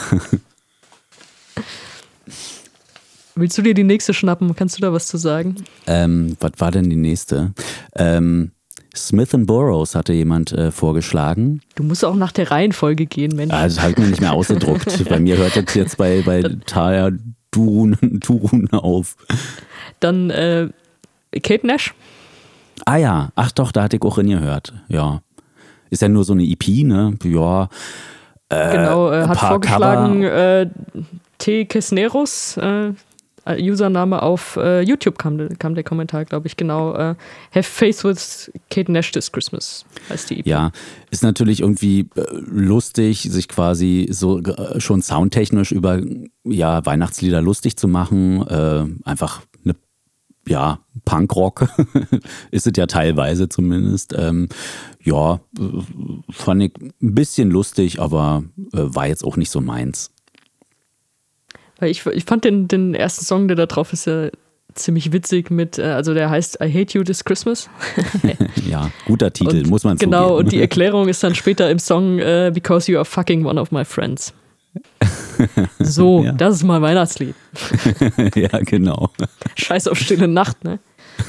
Willst du dir die nächste schnappen? Kannst du da was zu sagen? Was war denn die nächste? Smith & Burroughs hatte jemand vorgeschlagen. Du musst auch nach der Reihenfolge gehen, Mensch. Das habe ich mir nicht mehr ausgedruckt. Bei mir hört das jetzt bei Tarja Turunen auf. Dann Kate Nash. Ah ja, ach doch, da hatte ich auch gehört. Ja. Ist ja nur so eine EP, ne? Ja. Genau, hat vorgeschlagen T. Kesneros, Username auf YouTube kam der Kommentar, glaube ich, genau. Have Faith with Kate Nash this Christmas heißt die EP. Ja, ist natürlich irgendwie lustig, sich quasi so schon soundtechnisch über Weihnachtslieder lustig zu machen. Einfach eine Punkrock ist es ja teilweise zumindest. Fand ich ein bisschen lustig, aber war jetzt auch nicht so meins. Weil ich fand den ersten Song, der da drauf ist, ja ziemlich witzig also der heißt I Hate You This Christmas. Ja, guter Titel, muss man zugeben. Genau, und die Erklärung ist dann später im Song Because You Are Fucking One of My Friends. So, ja. Das ist mal Weihnachtslied. Ja, genau. Scheiß auf Stille Nacht, ne?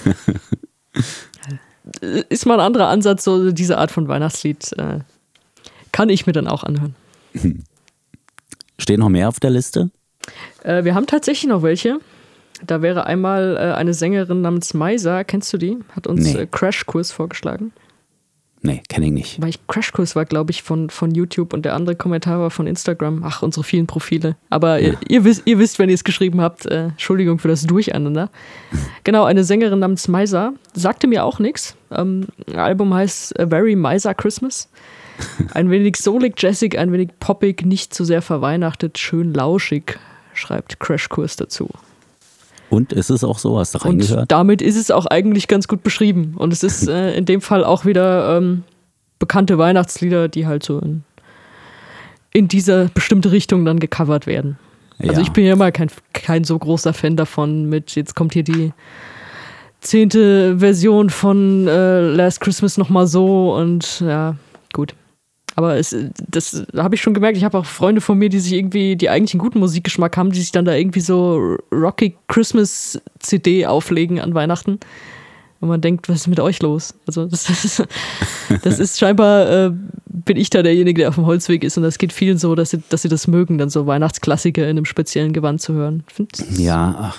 Ist mal ein anderer Ansatz, so diese Art von Weihnachtslied kann ich mir dann auch anhören. Steht noch mehr auf der Liste? Wir haben tatsächlich noch welche. Da wäre einmal eine Sängerin namens Maisa, kennst du die? Hat uns Crashkurs vorgeschlagen. Nee, kenne ich nicht. Weil Crashkurs war, glaube ich, von YouTube und der andere Kommentar war von Instagram. Ach, unsere vielen Profile. Aber ihr wisst, wenn ihr es geschrieben habt, Entschuldigung für das Durcheinander. Genau, eine Sängerin namens Maisa. Sagte mir auch nichts. Album heißt A Very Maisa Christmas. Ein wenig soulig, jazzig, ein wenig poppig, nicht zu sehr verweihnachtet, schön lauschig, schreibt Crashkurs dazu. Und ist es auch so? Hast du reingehört? Und damit ist es auch eigentlich ganz gut beschrieben. Und es ist in dem Fall auch wieder bekannte Weihnachtslieder, die halt so in diese bestimmte Richtung dann gecovert werden. Also ich bin ja immer kein so großer Fan davon mit, jetzt kommt hier die 10. Version von Last Christmas nochmal so und ja, gut. Aber das habe ich schon gemerkt. Ich habe auch Freunde von mir, die eigentlich einen guten Musikgeschmack haben, die sich dann da irgendwie so Rocky Christmas CD auflegen an Weihnachten. Und man denkt, was ist mit euch los? Also das ist scheinbar, bin ich da derjenige, der auf dem Holzweg ist. Und das geht vielen so, dass sie das mögen, dann so Weihnachtsklassiker in einem speziellen Gewand zu hören. Ja.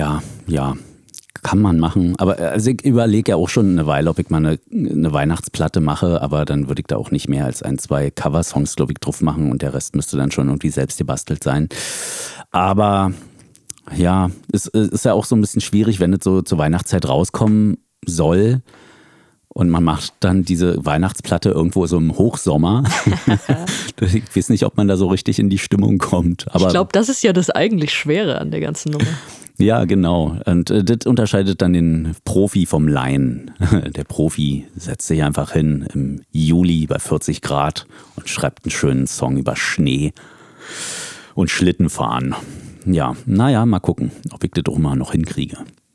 Kann man machen, aber also ich überlege ja auch schon eine Weile, ob ich mal eine Weihnachtsplatte mache, aber dann würde ich da auch nicht mehr als 1-2 Coversongs, glaube ich, drauf machen und der Rest müsste dann schon irgendwie selbst gebastelt sein. Aber ja, es ist ja auch so ein bisschen schwierig, wenn es so zur Weihnachtszeit rauskommen soll und man macht dann diese Weihnachtsplatte irgendwo so im Hochsommer. Ich weiß nicht, ob man da so richtig in die Stimmung kommt. Aber ich glaube, das ist ja das eigentlich Schwere an der ganzen Nummer. Ja, genau. Und das unterscheidet dann den Profi vom Laien. Der Profi setzt sich einfach hin im Juli bei 40 Grad und schreibt einen schönen Song über Schnee und Schlittenfahren. Ja, naja, mal gucken, ob ich das doch mal noch hinkriege.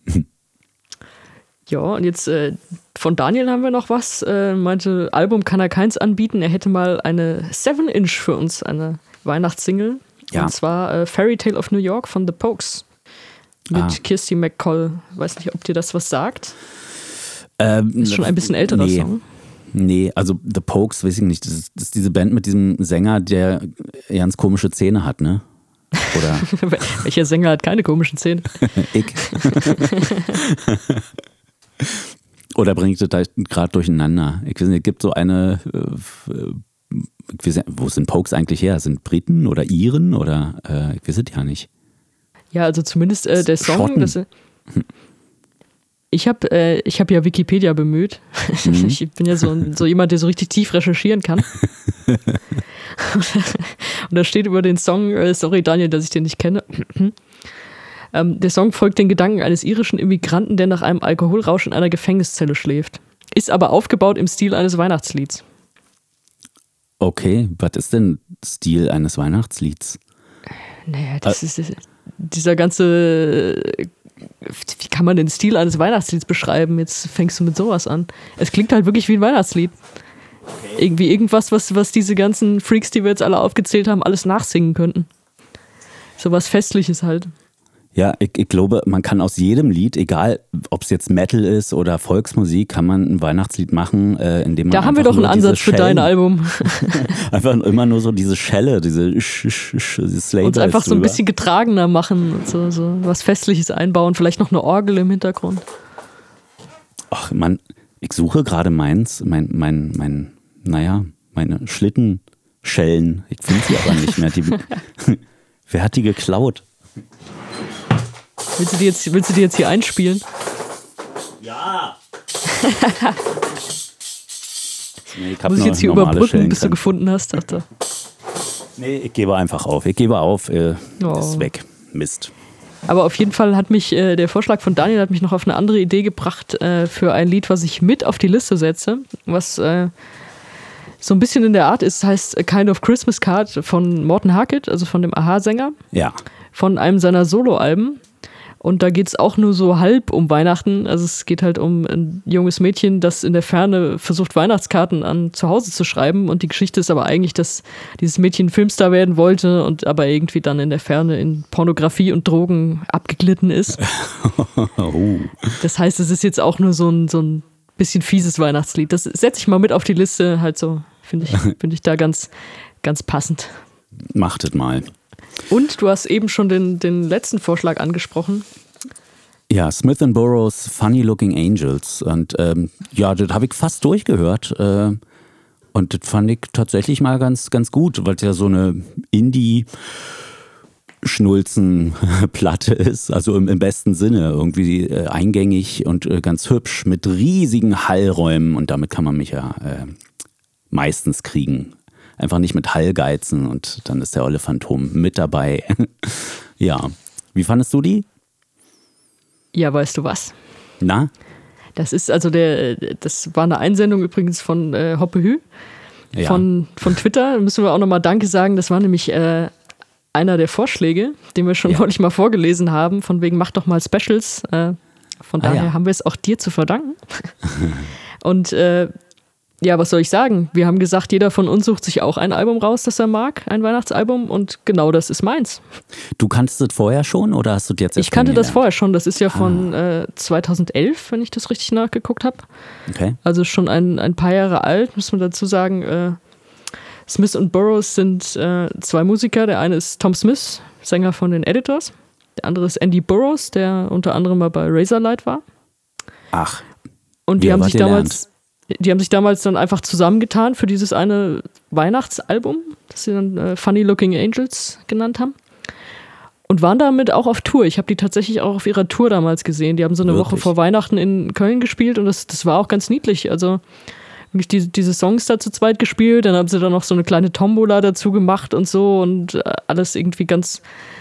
Ja, und jetzt von Daniel haben wir noch was. Meinte, Album kann er keins anbieten. Er hätte mal eine 7-Inch für uns, eine Weihnachtssingle. Ja. Und zwar Fairy Tale of New York von The Pokes. Mit Kirsty McCall. Weiß nicht, ob dir das was sagt. Ist schon ein bisschen älterer Song. Nee, also The Pokes, weiß ich nicht. Das ist diese Band mit diesem Sänger, der ganz komische Zähne hat, ne? Oder? Welcher Sänger hat keine komischen Zähne? Ich. Oder bringt das gerade durcheinander? Ich weiß nicht, es gibt so eine, ich weiß nicht, wo sind Pokes eigentlich her? Sind Briten oder Iren oder ich weiß es ja nicht. Ja, also zumindest der Song. Ich hab ja Wikipedia bemüht. Mhm. Ich bin ja so jemand, der so richtig tief recherchieren kann. Und da steht über den Song, sorry Daniel, dass ich den nicht kenne. Der Song folgt den Gedanken eines irischen Immigranten, der nach einem Alkoholrausch in einer Gefängniszelle schläft. Ist aber aufgebaut im Stil eines Weihnachtslieds. Okay, was ist denn Stil eines Weihnachtslieds? Naja, das ist dieser ganze, wie kann man den Stil eines Weihnachtslieds beschreiben? Jetzt fängst du mit sowas an. Es klingt halt wirklich wie ein Weihnachtslied. Okay. Irgendwie irgendwas, was diese ganzen Freaks, die wir jetzt alle aufgezählt haben, alles nachsingen könnten. So was Festliches halt. Ja, ich glaube, man kann aus jedem Lied, egal ob es jetzt Metal ist oder Volksmusik, kann man ein Weihnachtslied machen, indem man da haben wir doch einen Ansatz für dein Album. Einfach immer nur so diese Schelle, diese Sleigh und einfach so ein bisschen getragener machen und so was Festliches einbauen, vielleicht noch eine Orgel im Hintergrund. Ach Mann, ich suche gerade meine Schlittenschellen. Ich finde sie aber nicht mehr. Wer hat die geklaut? Willst du die jetzt hier einspielen? Ja! Nee, muss ich jetzt hier überbrücken, bis du gefunden hast? Dachte. Nee, ich gebe einfach auf. Ist weg. Mist. Aber auf jeden Fall hat mich der Vorschlag von Daniel hat mich noch auf eine andere Idee gebracht für ein Lied, was ich mit auf die Liste setze, was so ein bisschen in der Art ist, heißt A Kind of Christmas Card von Morten Harket, also von dem Aha-Sänger. Ja. Von einem seiner Soloalben. Und da geht es auch nur so halb um Weihnachten. Also es geht halt um ein junges Mädchen, das in der Ferne versucht, Weihnachtskarten an zu Hause zu schreiben. Und die Geschichte ist aber eigentlich, dass dieses Mädchen Filmstar werden wollte und aber irgendwie dann in der Ferne in Pornografie und Drogen abgeglitten ist. Das heißt, es ist jetzt auch nur so ein bisschen fieses Weihnachtslied. Das setze ich mal mit auf die Liste. Halt so, finde ich da ganz, ganz passend. Machtet mal. Und du hast eben schon den letzten Vorschlag angesprochen. Ja, Smith & Burroughs Funny Looking Angels. Und ja, das habe ich fast durchgehört. Und das fand ich tatsächlich mal ganz, ganz gut, weil es ja so eine Indie-Schnulzen-Platte ist. Also im besten Sinne. Irgendwie eingängig und ganz hübsch mit riesigen Hallräumen. Und damit kann man mich ja meistens kriegen. Einfach nicht mit Hall geizen und dann ist der olle Phantom mit dabei. Ja. Wie fandest du die? Ja, weißt du was? Na? Das ist also das war eine Einsendung übrigens von Hoppehü von Twitter. Da müssen wir auch nochmal Danke sagen. Das war nämlich einer der Vorschläge, den wir schon neulich mal vorgelesen haben, von wegen mach doch mal Specials. Von daher haben wir es auch dir zu verdanken. Und ja, was soll ich sagen? Wir haben gesagt, jeder von uns sucht sich auch ein Album raus, das er mag, ein Weihnachtsalbum, und genau das ist meins. Du kanntest das vorher schon oder hast du das jetzt erst Ich kannte das vorher schon, das ist ja von 2011, wenn ich das richtig nachgeguckt habe. Okay. Also schon ein paar Jahre alt, muss man dazu sagen. Smith und Burroughs sind zwei Musiker, der eine ist Tom Smith, Sänger von den Editors, der andere ist Andy Burroughs, der unter anderem mal bei Razorlight war. Ach. Und die haben sich damals dann einfach zusammengetan für dieses eine Weihnachtsalbum, das sie dann Funny Looking Angels genannt haben. Und waren damit auch auf Tour. Ich habe die tatsächlich auch auf ihrer Tour damals gesehen. Die haben so eine Woche vor Weihnachten in Köln gespielt und das war auch ganz niedlich. Also wirklich diese Songs da zu zweit gespielt, dann haben sie da noch so eine kleine Tombola dazu gemacht und so und alles irgendwie ganz,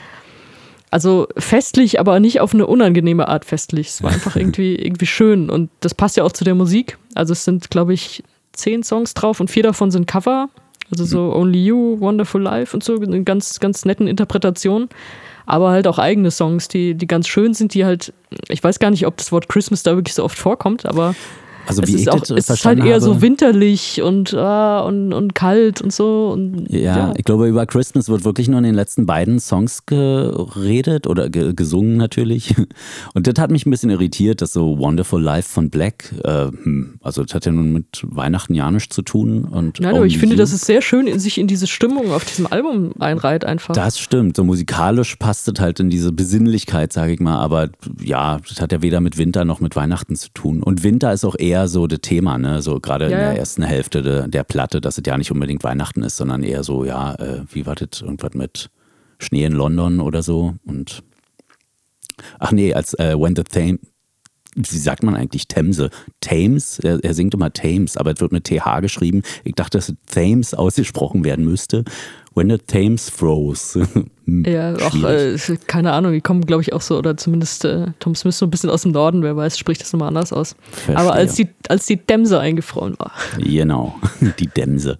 also festlich, aber nicht auf eine unangenehme Art festlich. Es war einfach irgendwie schön und das passt ja auch zu der Musik. Also es sind, glaube ich, 10 Songs drauf und 4 davon sind Cover. Also so Only You, Wonderful Life und so, in ganz, ganz netten Interpretationen. Aber halt auch eigene Songs, die ganz schön sind, die halt, ich weiß gar nicht, ob das Wort Christmas da wirklich so oft vorkommt, aber also es wie ist, ich auch, das es ist halt verstanden eher habe, so winterlich und kalt und so. Und, ja, ich glaube, über Christmas wird wirklich nur in den letzten beiden Songs geredet oder gesungen natürlich. Und das hat mich ein bisschen irritiert, dass so Wonderful Life von Black, also das hat ja nun mit Weihnachten ja nichts zu tun. Und nein, aber ich finde, dass es sehr schön sich in diese Stimmung auf diesem Album einreiht einfach. Das stimmt, so musikalisch passt es halt in diese Besinnlichkeit, sage ich mal. Aber ja, das hat ja weder mit Winter noch mit Weihnachten zu tun. Und Winter ist auch eher so das Thema, ne? So gerade in der ersten Hälfte der Platte, dass es ja nicht unbedingt Weihnachten ist, sondern eher so, ja, wie war das? Irgendwas mit Schnee in London oder so. Und ach nee, als When the Thames, wie sagt man eigentlich Themse? Thames? Er singt immer Thames, aber es wird mit TH geschrieben. Ich dachte, dass Thames ausgesprochen werden müsste. When the Thames froze. Ja, auch, keine Ahnung, die kommen, glaube ich, auch so, oder zumindest Tom Smith so ein bisschen aus dem Norden, wer weiß, spricht das nochmal anders aus. Verstehe. Aber als die Themse eingefroren war. Genau, die Themse.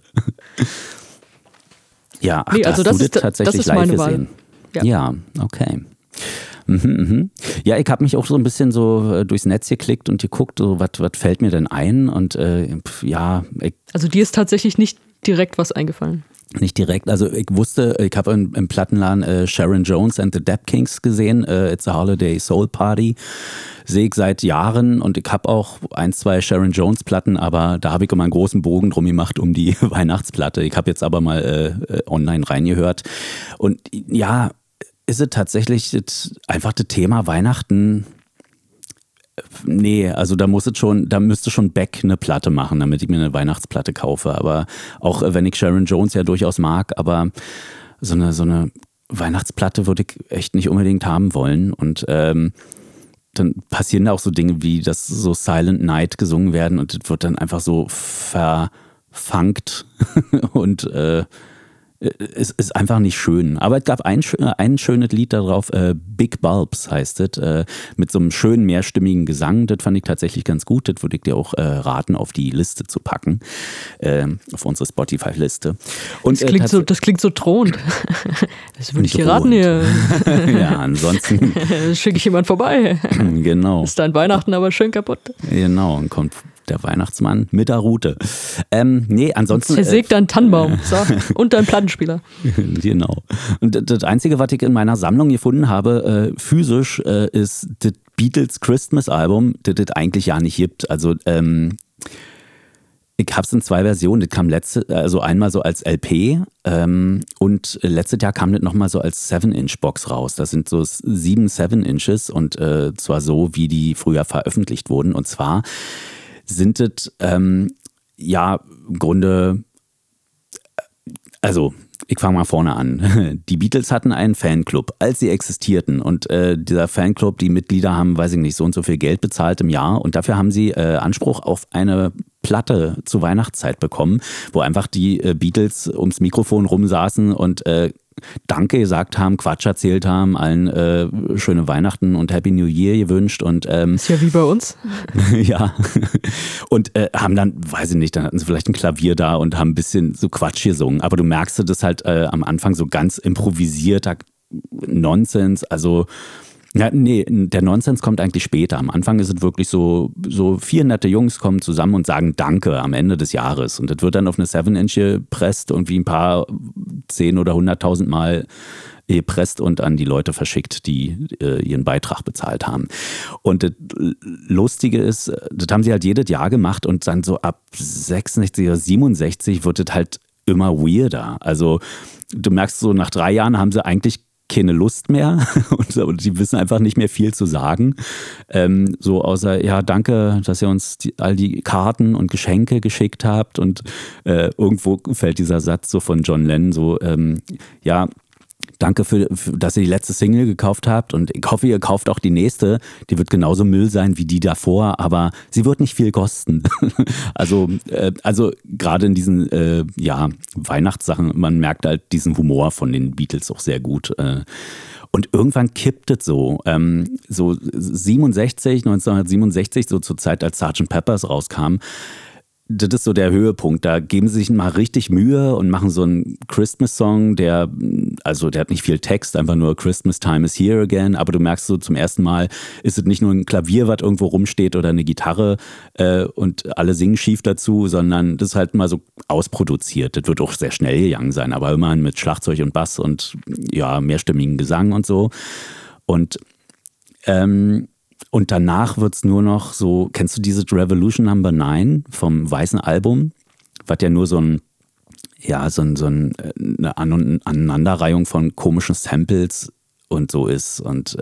Ja, ach, nee, also hast du das das tatsächlich ist live meine gesehen? Wahl. Ja, okay. Ja, ich habe mich auch so ein bisschen so durchs Netz geklickt und geguckt, so was fällt mir denn ein? Und ja. Also dir ist tatsächlich nicht direkt was eingefallen? Nicht direkt, also ich wusste, ich habe im Plattenladen Sharon Jones and the Dap Kings gesehen, It's a Holiday Soul Party, sehe ich seit Jahren und ich habe auch 1, 2 Sharon Jones Platten, aber da habe ich immer einen großen Bogen drum gemacht um die Weihnachtsplatte. Ich habe jetzt aber mal online reingehört und ja, ist es tatsächlich einfach das Thema Weihnachten. Nee, also da müsste schon Beck eine Platte machen, damit ich mir eine Weihnachtsplatte kaufe. Aber auch wenn ich Sharon Jones ja durchaus mag, aber so eine Weihnachtsplatte würde ich echt nicht unbedingt haben wollen. Und dann passieren da auch so Dinge wie, dass so Silent Night gesungen werden und das wird dann einfach so verfunkt und es ist einfach nicht schön. Aber es gab ein schönes Lied darauf, Big Bulbs heißt es, mit so einem schönen mehrstimmigen Gesang. Das fand ich tatsächlich ganz gut. Das würde ich dir auch raten, auf die Liste zu packen, auf unsere Spotify-Liste. Und das klingt so drohend. Das würde ich dir raten hier. Ja, ansonsten schicke ich jemand vorbei. Genau. Ist dein Weihnachten aber schön kaputt. Genau, und kommt der Weihnachtsmann mit der Rute. Nee, ansonsten. Zersägt deinen Tannenbaum. So. Und deinen Plattenspieler. Genau. Und das Einzige, was ich in meiner Sammlung gefunden habe, physisch, ist das Beatles Christmas Album, das es eigentlich ja nicht gibt. Also, Ich habe es in 2 Versionen. Das kam also einmal so als LP und letztes Jahr kam das nochmal so als 7-Inch-Box raus. Das sind so 7 7-Inches und zwar so, wie die früher veröffentlicht wurden. Und zwar sind das ja im Grunde, also ich fange mal vorne an. Die Beatles hatten einen Fanclub, als sie existierten. Und dieser Fanclub, die Mitglieder haben, weiß ich nicht, so und so viel Geld bezahlt im Jahr. Und dafür haben sie Anspruch auf eine Platte zur Weihnachtszeit bekommen, wo einfach die Beatles ums Mikrofon rumsaßen und Danke gesagt haben, Quatsch erzählt haben, allen schöne Weihnachten und Happy New Year gewünscht. Und, ist ja wie bei uns. Ja. Und haben dann, weiß ich nicht, dann hatten sie vielleicht ein Klavier da und haben ein bisschen so Quatsch gesungen. Aber du merkst das halt am Anfang so ganz improvisierter Nonsens. Also, ja, nee, der Nonsens kommt eigentlich später. Am Anfang ist es wirklich so 4 nette Jungs kommen zusammen und sagen Danke am Ende des Jahres. Und das wird dann auf eine 7-Inch gepresst und wie ein paar 10 oder 100.000 Mal gepresst und an die Leute verschickt, die ihren Beitrag bezahlt haben. Und das Lustige ist, das haben sie halt jedes Jahr gemacht und dann so ab 66 oder 67 wird es halt immer weirder. Also du merkst so, nach 3 Jahren haben sie eigentlich keine Lust mehr und die wissen einfach nicht mehr viel zu sagen. So außer, ja, danke, dass ihr uns all die Karten und Geschenke geschickt habt und irgendwo fällt dieser Satz so von John Lennon so, ja, danke, dass ihr die letzte Single gekauft habt und ich hoffe, ihr kauft auch die nächste. Die wird genauso Müll sein wie die davor, aber sie wird nicht viel kosten. Also gerade in diesen Weihnachtssachen, man merkt halt diesen Humor von den Beatles auch sehr gut. Und irgendwann kippt es so. 1967, so zur Zeit, als Sgt. Peppers rauskam, das ist so der Höhepunkt. Da geben sie sich mal richtig Mühe und machen so einen Christmas-Song, der hat nicht viel Text, einfach nur Christmas Time is here again. Aber du merkst so zum ersten Mal, ist es nicht nur ein Klavier, was irgendwo rumsteht oder eine Gitarre und alle singen schief dazu, sondern das ist halt mal so ausproduziert. Das wird auch sehr schnell gegangen sein, aber immerhin mit Schlagzeug und Bass und ja, mehrstimmigen Gesang und so. Und danach wird es nur noch so, kennst du dieses Revolution Number 9 vom Weißen Album? Was ja nur so eine Aneinanderreihung von komischen Samples und so ist. Und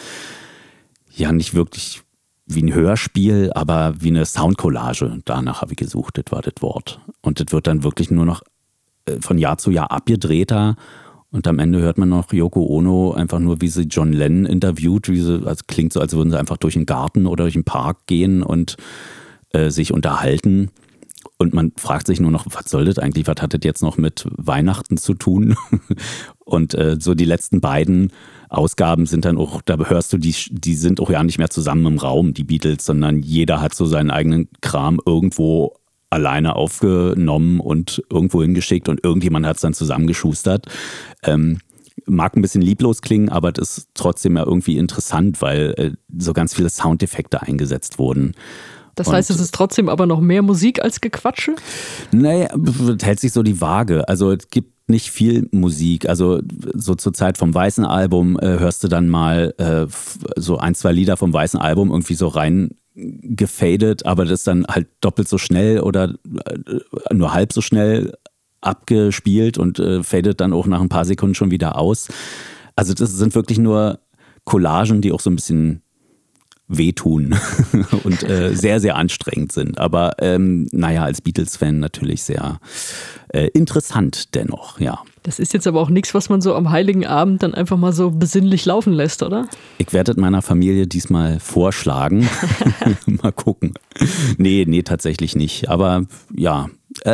ja, nicht wirklich wie ein Hörspiel, aber wie eine Soundcollage. Danach habe ich gesucht, das war das Wort. Und das wird dann wirklich nur noch von Jahr zu Jahr abgedrehter. Und am Ende hört man noch Yoko Ono einfach nur, wie sie John Lennon interviewt. Klingt so, als würden sie einfach durch den Garten oder durch den Park gehen und sich unterhalten. Und man fragt sich nur noch, was soll das eigentlich? Was hat das jetzt noch mit Weihnachten zu tun? Und so die letzten beiden Ausgaben sind dann auch, da hörst du, die sind auch ja nicht mehr zusammen im Raum, die Beatles, sondern jeder hat so seinen eigenen Kram irgendwo alleine aufgenommen und irgendwo hingeschickt und irgendjemand hat es dann zusammengeschustert. Mag ein bisschen lieblos klingen, aber das ist trotzdem ja irgendwie interessant, weil so ganz viele Soundeffekte eingesetzt wurden. Das heißt, es ist trotzdem aber noch mehr Musik als Gequatsche? Naja, hält sich so die Waage. Also es gibt nicht viel Musik. Also so zur Zeit vom Weißen Album hörst du dann mal so 1, 2 Lieder vom Weißen Album irgendwie so rein gefadet, aber das dann halt doppelt so schnell oder nur halb so schnell abgespielt und fadet dann auch nach ein paar Sekunden schon wieder aus. Also das sind wirklich nur Collagen, die auch so ein bisschen wehtun und sehr, sehr anstrengend sind. Aber als Beatles-Fan natürlich sehr interessant dennoch, ja. Das ist jetzt aber auch nichts, was man so am Heiligen Abend dann einfach mal so besinnlich laufen lässt, oder? Ich werde es meiner Familie diesmal vorschlagen. Mal gucken. Nee, tatsächlich nicht. Aber ja,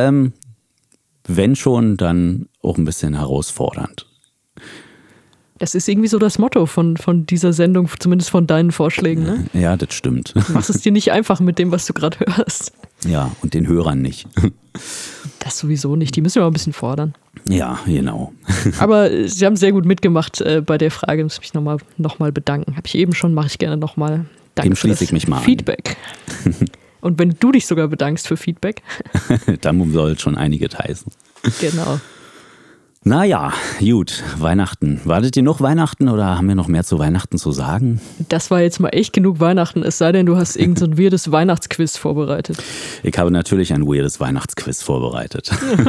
wenn schon, dann auch ein bisschen herausfordernd. Das ist irgendwie so das Motto von dieser Sendung, zumindest von deinen Vorschlägen, ne? Ja, das stimmt. Du machst es dir nicht einfach mit dem, was du gerade hörst. Ja, und den Hörern nicht. Das sowieso nicht, die müssen wir mal ein bisschen fordern. Ja, genau. Aber Sie haben sehr gut mitgemacht bei der Frage, muss ich mich nochmal bedanken. Habe ich eben schon, mache ich gerne nochmal. Danke. Dem schließe ich mich mal Feedback. Und wenn du dich sogar bedankst für Feedback. Dann soll es schon einiges heißen. Genau. Naja, gut, Weihnachten. Wartet ihr noch Weihnachten oder haben wir noch mehr zu Weihnachten zu sagen? Das war jetzt mal echt genug Weihnachten, es sei denn, du hast irgend so ein weirdes Weihnachtsquiz vorbereitet. Ich habe natürlich ein weirdes Weihnachtsquiz vorbereitet.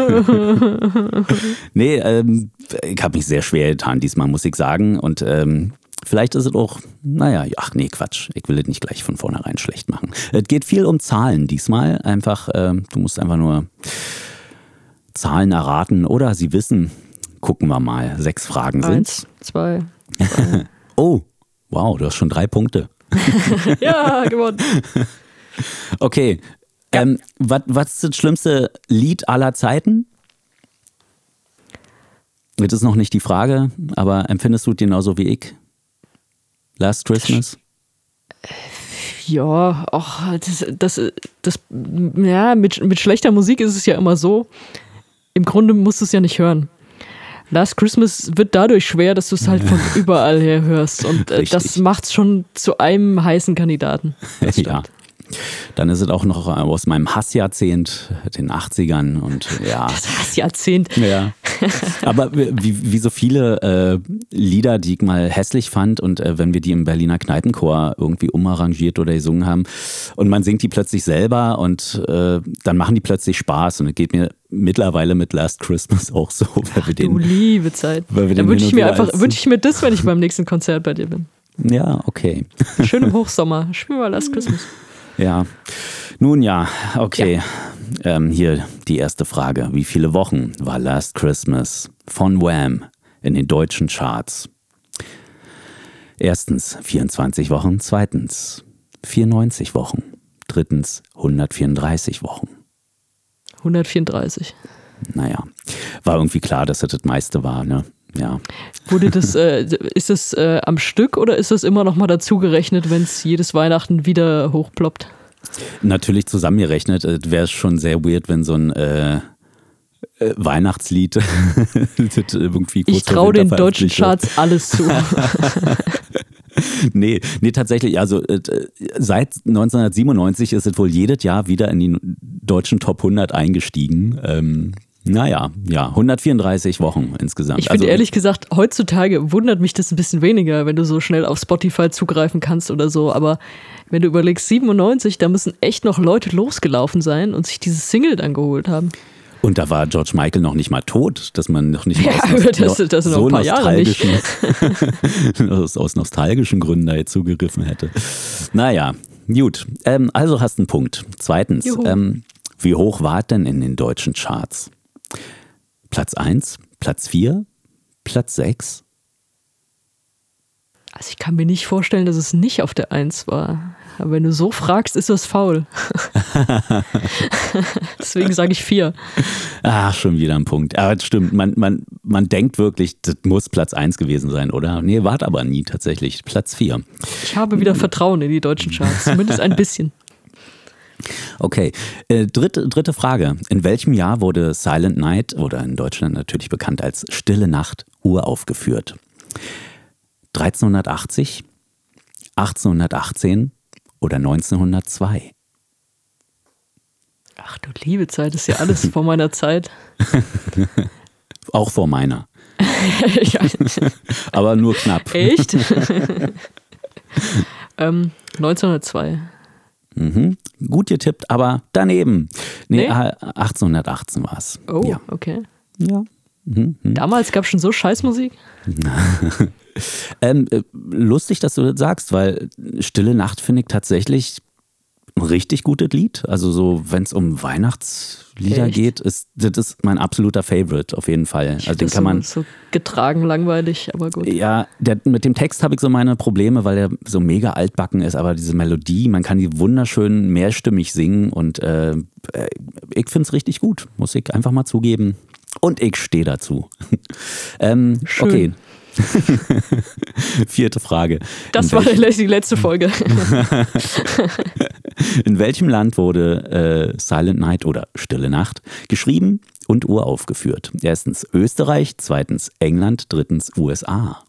Nee, ich habe mich sehr schwer getan diesmal, muss ich sagen. Und vielleicht ist es auch, naja, ach nee, Quatsch. Ich will es nicht gleich von vornherein schlecht machen. Es geht viel um Zahlen diesmal. Einfach, du musst einfach nur Zahlen erraten oder sie wissen. Gucken wir mal. 6 Fragen sind. 1, 2. Oh, wow, du hast schon 3 Punkte. Ja, gewonnen. Okay, was ist das schlimmste Lied aller Zeiten? Das ist noch nicht die Frage, aber empfindest du es genauso wie ich? Last Christmas? Ja, ach, ja, mit schlechter Musik ist es ja immer so. Im Grunde musst du es ja nicht hören. Last Christmas wird dadurch schwer, dass du es halt von überall her hörst. Und das macht es schon zu einem heißen Kandidaten. Ja. Dann ist es auch noch aus meinem Hassjahrzehnt, den 80ern. Und ja. Das Hassjahrzehnt. Ja. Aber wie so viele Lieder, die ich mal hässlich fand und wenn wir die im Berliner Kneipenchor irgendwie umarrangiert oder gesungen haben und man singt die plötzlich selber und dann machen die plötzlich Spaß und es geht mir mittlerweile mit Last Christmas auch so. Weil wir den, du liebe Zeit. Weil wir Dann wünsche ich mir das, wenn ich beim nächsten Konzert bei dir bin. Ja, okay. Schön im Hochsommer. Spielen wir Last Christmas. Ja, nun ja, okay. Ja. Hier die erste Frage. Wie viele Wochen war Last Christmas von Wham in den deutschen Charts? Erstens 24 Wochen, zweitens 94 Wochen, drittens 134 Wochen. 134. Naja, war irgendwie klar, dass das meiste war, ne? Ja. Wurde das, ist das am Stück oder ist das immer noch mal dazu gerechnet, wenn es jedes Weihnachten wieder hochploppt? Natürlich zusammengerechnet. Wäre es schon sehr weird, wenn so ein Weihnachtslied irgendwie kurz Ich traue den deutschen Charts alles zu. Nee, tatsächlich, also seit 1997 ist es wohl jedes Jahr wieder in die deutschen Top 100 eingestiegen. Naja, 134 Wochen insgesamt. Ich finde ehrlich gesagt, heutzutage wundert mich das ein bisschen weniger, wenn du so schnell auf Spotify zugreifen kannst oder so. Aber wenn du überlegst, 97, da müssen echt noch Leute losgelaufen sein und sich dieses Single dann geholt haben. Und da war George Michael noch nicht mal tot, dass man noch nicht mal das sind noch ein paar Jahre nicht. aus nostalgischen Gründen da jetzt zugegriffen hätte. Naja, gut. Also hast du einen Punkt. Zweitens, wie hoch war es denn in den deutschen Charts? Platz 1, Platz 4, Platz 6? Also ich kann mir nicht vorstellen, dass es nicht auf der 1 war. Aber wenn du so fragst, ist das faul. Deswegen sage ich 4. Ach, schon wieder ein Punkt. Aber das stimmt, man denkt wirklich, das muss Platz 1 gewesen sein, oder? Nee, war aber nie tatsächlich. Platz 4. Ich habe wieder Vertrauen in die deutschen Charts, zumindest ein bisschen. Okay, dritte Frage. In welchem Jahr wurde Silent Night, oder in Deutschland natürlich bekannt als Stille Nacht, uraufgeführt? 1380, 1818 oder 1902? Ach du liebe Zeit, ist ja alles vor meiner Zeit. Auch vor meiner. Ja. Aber nur knapp. Echt? 1902. Mhm. Gut getippt, aber daneben. Nee. 1818 war es. Oh, ja. Okay. Ja. Mhm. Damals gab es schon so Scheißmusik? Lustig, dass du das sagst, weil Stille Nacht finde ich tatsächlich ein richtig gutes Lied. Also so, wenn es um Weihnachtslieder geht, das ist mein absoluter Favorite auf jeden Fall. Also den kann man so getragen, langweilig, aber gut. Ja, mit dem Text habe ich so meine Probleme, weil er so mega altbacken ist, aber diese Melodie, man kann die wunderschön mehrstimmig singen und ich finde es richtig gut, muss ich einfach mal zugeben. Und ich stehe dazu. Okay. Vierte Frage. Das war die letzte Folge. In welchem Land wurde Silent Night oder Stille Nacht geschrieben und uraufgeführt? Erstens Österreich, zweitens England, drittens USA.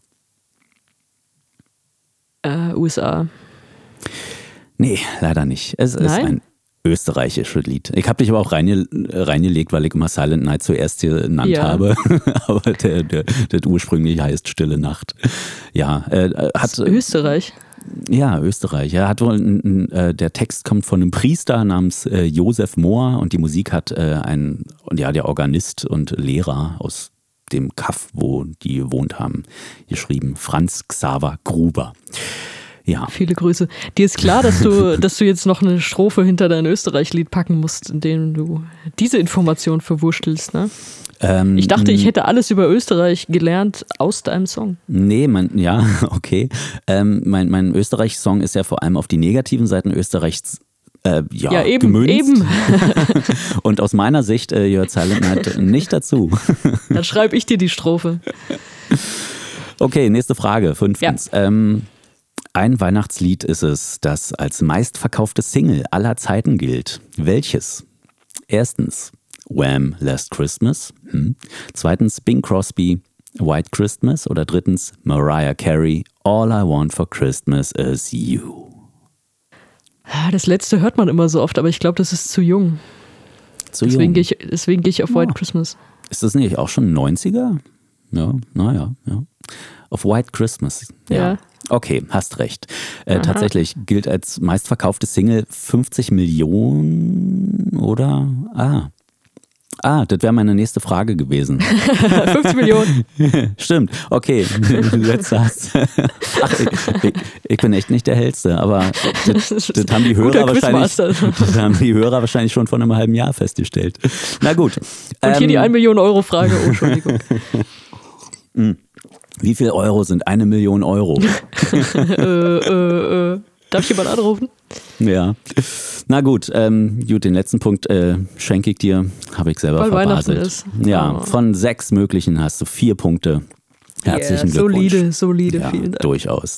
USA. Nee, leider nicht. Es ist ein österreichische Lied. Ich habe dich aber auch reingelegt, weil ich immer Silent Night zuerst genannt habe. Aber der ursprünglich heißt Stille Nacht. Ja, hat Österreich. Ja, Österreich. Ja, hat wohl der Text kommt von einem Priester namens Josef Mohr und die Musik hat der Organist und Lehrer aus dem Kaff, wo die gewohnt haben, geschrieben. Franz Xaver Gruber. Ja. Viele Grüße. Dir ist klar, dass du jetzt noch eine Strophe hinter dein Österreich-Lied packen musst, in dem du diese Information verwurschtelst, ne? Ich dachte, ich hätte alles über Österreich gelernt aus deinem Song. Nee, okay. Mein Österreich-Song ist ja vor allem auf die negativen Seiten Österreichs gemünzt. Eben. Und aus meiner Sicht gehört Silent Night nicht dazu. Dann schreibe ich dir die Strophe. Okay, nächste Frage, 5. Ja. Ein Weihnachtslied ist es, das als meistverkaufte Single aller Zeiten gilt. Welches? 1. Wham! Last Christmas. 2. Bing Crosby, White Christmas. Oder 3. Mariah Carey, All I Want for Christmas is You. Das letzte hört man immer so oft, aber ich glaube, das ist zu jung. Deswegen gehe ich auf White Christmas. Ist das nicht auch schon 90er? Ja, naja, ja. Auf White Christmas. Ja. Okay, hast recht. Tatsächlich gilt als meistverkaufte Single 50 Millionen, oder? Das wäre meine nächste Frage gewesen. 50 Millionen. Stimmt, okay. Ich bin echt nicht der Hellste, aber das haben die Hörer wahrscheinlich schon vor einem halben Jahr festgestellt. Na gut. Und hier die 1 Million Euro Frage. Oh, Entschuldigung. Wie viel Euro sind 1 Million Euro? Darf ich jemand anrufen? Ja. Na gut, den letzten Punkt schenke ich dir, habe ich selber verbaselt. Ja, von 6 möglichen hast du 4 Punkte. Herzlichen Glückwunsch. Solide, ja, vielen Dank. Durchaus.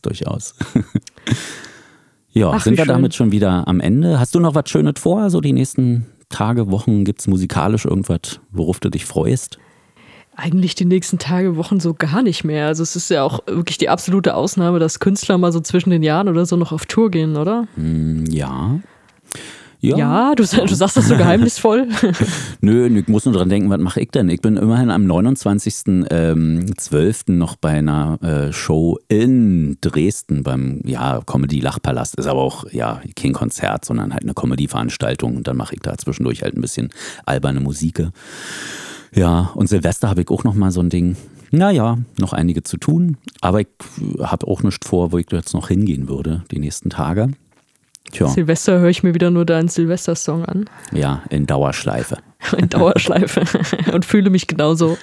Ja, sind wir damit schon wieder am Ende? Hast du noch was Schönes vor? So die nächsten Tage, Wochen, gibt es musikalisch irgendwas, worauf du dich freust? Eigentlich die nächsten Tage, Wochen so gar nicht mehr. Also es ist ja auch wirklich die absolute Ausnahme, dass Künstler mal so zwischen den Jahren oder so noch auf Tour gehen, oder? Ja. Ja, du sagst das so geheimnisvoll. Nö, ich muss nur dran denken, was mache ich denn? Ich bin immerhin am 29.12. noch bei einer Show in Dresden beim Comedy-Lachpalast. Ist aber auch kein Konzert, sondern halt eine Comedy-Veranstaltung. Und dann mache ich da zwischendurch halt ein bisschen alberne Musik. Ja, und Silvester habe ich auch noch mal so ein Ding. Naja, noch einige zu tun. Aber ich habe auch nichts vor, wo ich jetzt noch hingehen würde, die nächsten Tage. Tja. Silvester höre ich mir wieder nur deinen Silvester-Song an. Ja, in Dauerschleife. In Dauerschleife. Und fühle mich genauso.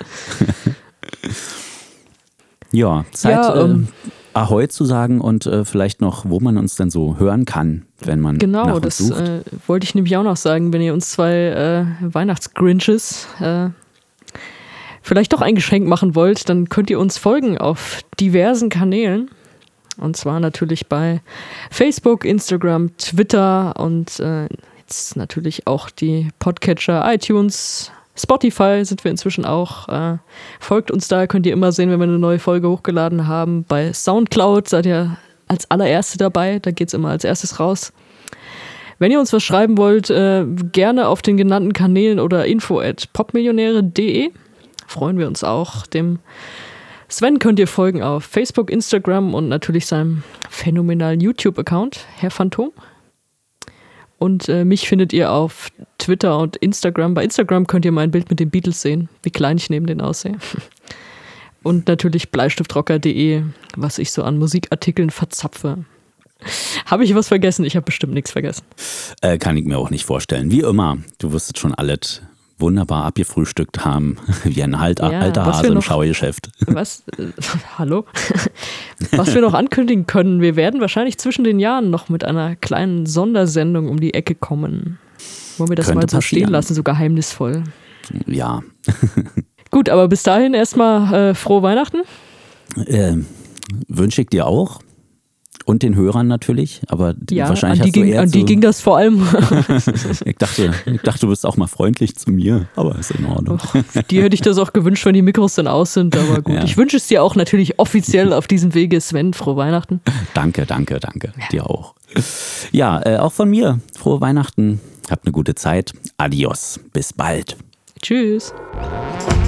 Ja, Zeit, Ahoi zu sagen und vielleicht noch, wo man uns denn so hören kann, wenn man nach uns sucht. Genau, das wollte ich nämlich auch noch sagen, wenn ihr uns 2 Weihnachtsgrinches vielleicht doch ein Geschenk machen wollt, dann könnt ihr uns folgen auf diversen Kanälen. Und zwar natürlich bei Facebook, Instagram, Twitter und jetzt natürlich auch die Podcatcher, iTunes, Spotify sind wir inzwischen auch. Folgt uns da, könnt ihr immer sehen, wenn wir eine neue Folge hochgeladen haben. Bei Soundcloud seid ihr als allererste dabei, da geht es immer als erstes raus. Wenn ihr uns was schreiben wollt, gerne auf den genannten Kanälen oder info@popmillionäre.de. Freuen wir uns auch. Dem Sven könnt ihr folgen auf Facebook, Instagram und natürlich seinem phänomenalen YouTube-Account, Herr Phantom. Und mich findet ihr auf Twitter und Instagram. Bei Instagram könnt ihr mein Bild mit den Beatles sehen, wie klein ich neben denen aussehe. Und natürlich bleistiftrocker.de, was ich so an Musikartikeln verzapfe. Habe ich was vergessen? Ich habe bestimmt nichts vergessen. Kann ich mir auch nicht vorstellen. Wie immer, du wirst es schon alles wunderbar abgefrühstückt haben, wie ein alter Hase im Schaugeschäft. Was? Hallo? Was wir noch ankündigen können, wir werden wahrscheinlich zwischen den Jahren noch mit einer kleinen Sondersendung um die Ecke kommen. Wollen wir das mal so stehen lassen, so geheimnisvoll? Ja. Gut, aber bis dahin erstmal frohe Weihnachten. Wünsche ich dir auch. Und den Hörern natürlich, aber wahrscheinlich an die ging das vor allem. Ich dachte, du bist auch mal freundlich zu mir, aber ist in Ordnung. Dir hätte ich das auch gewünscht, wenn die Mikros dann aus sind, aber gut. Ja. Ich wünsche es dir auch natürlich offiziell auf diesem Wege, Sven, frohe Weihnachten. Danke, dir auch. Ja, auch von mir, frohe Weihnachten. Habt eine gute Zeit. Adios. Bis bald. Tschüss.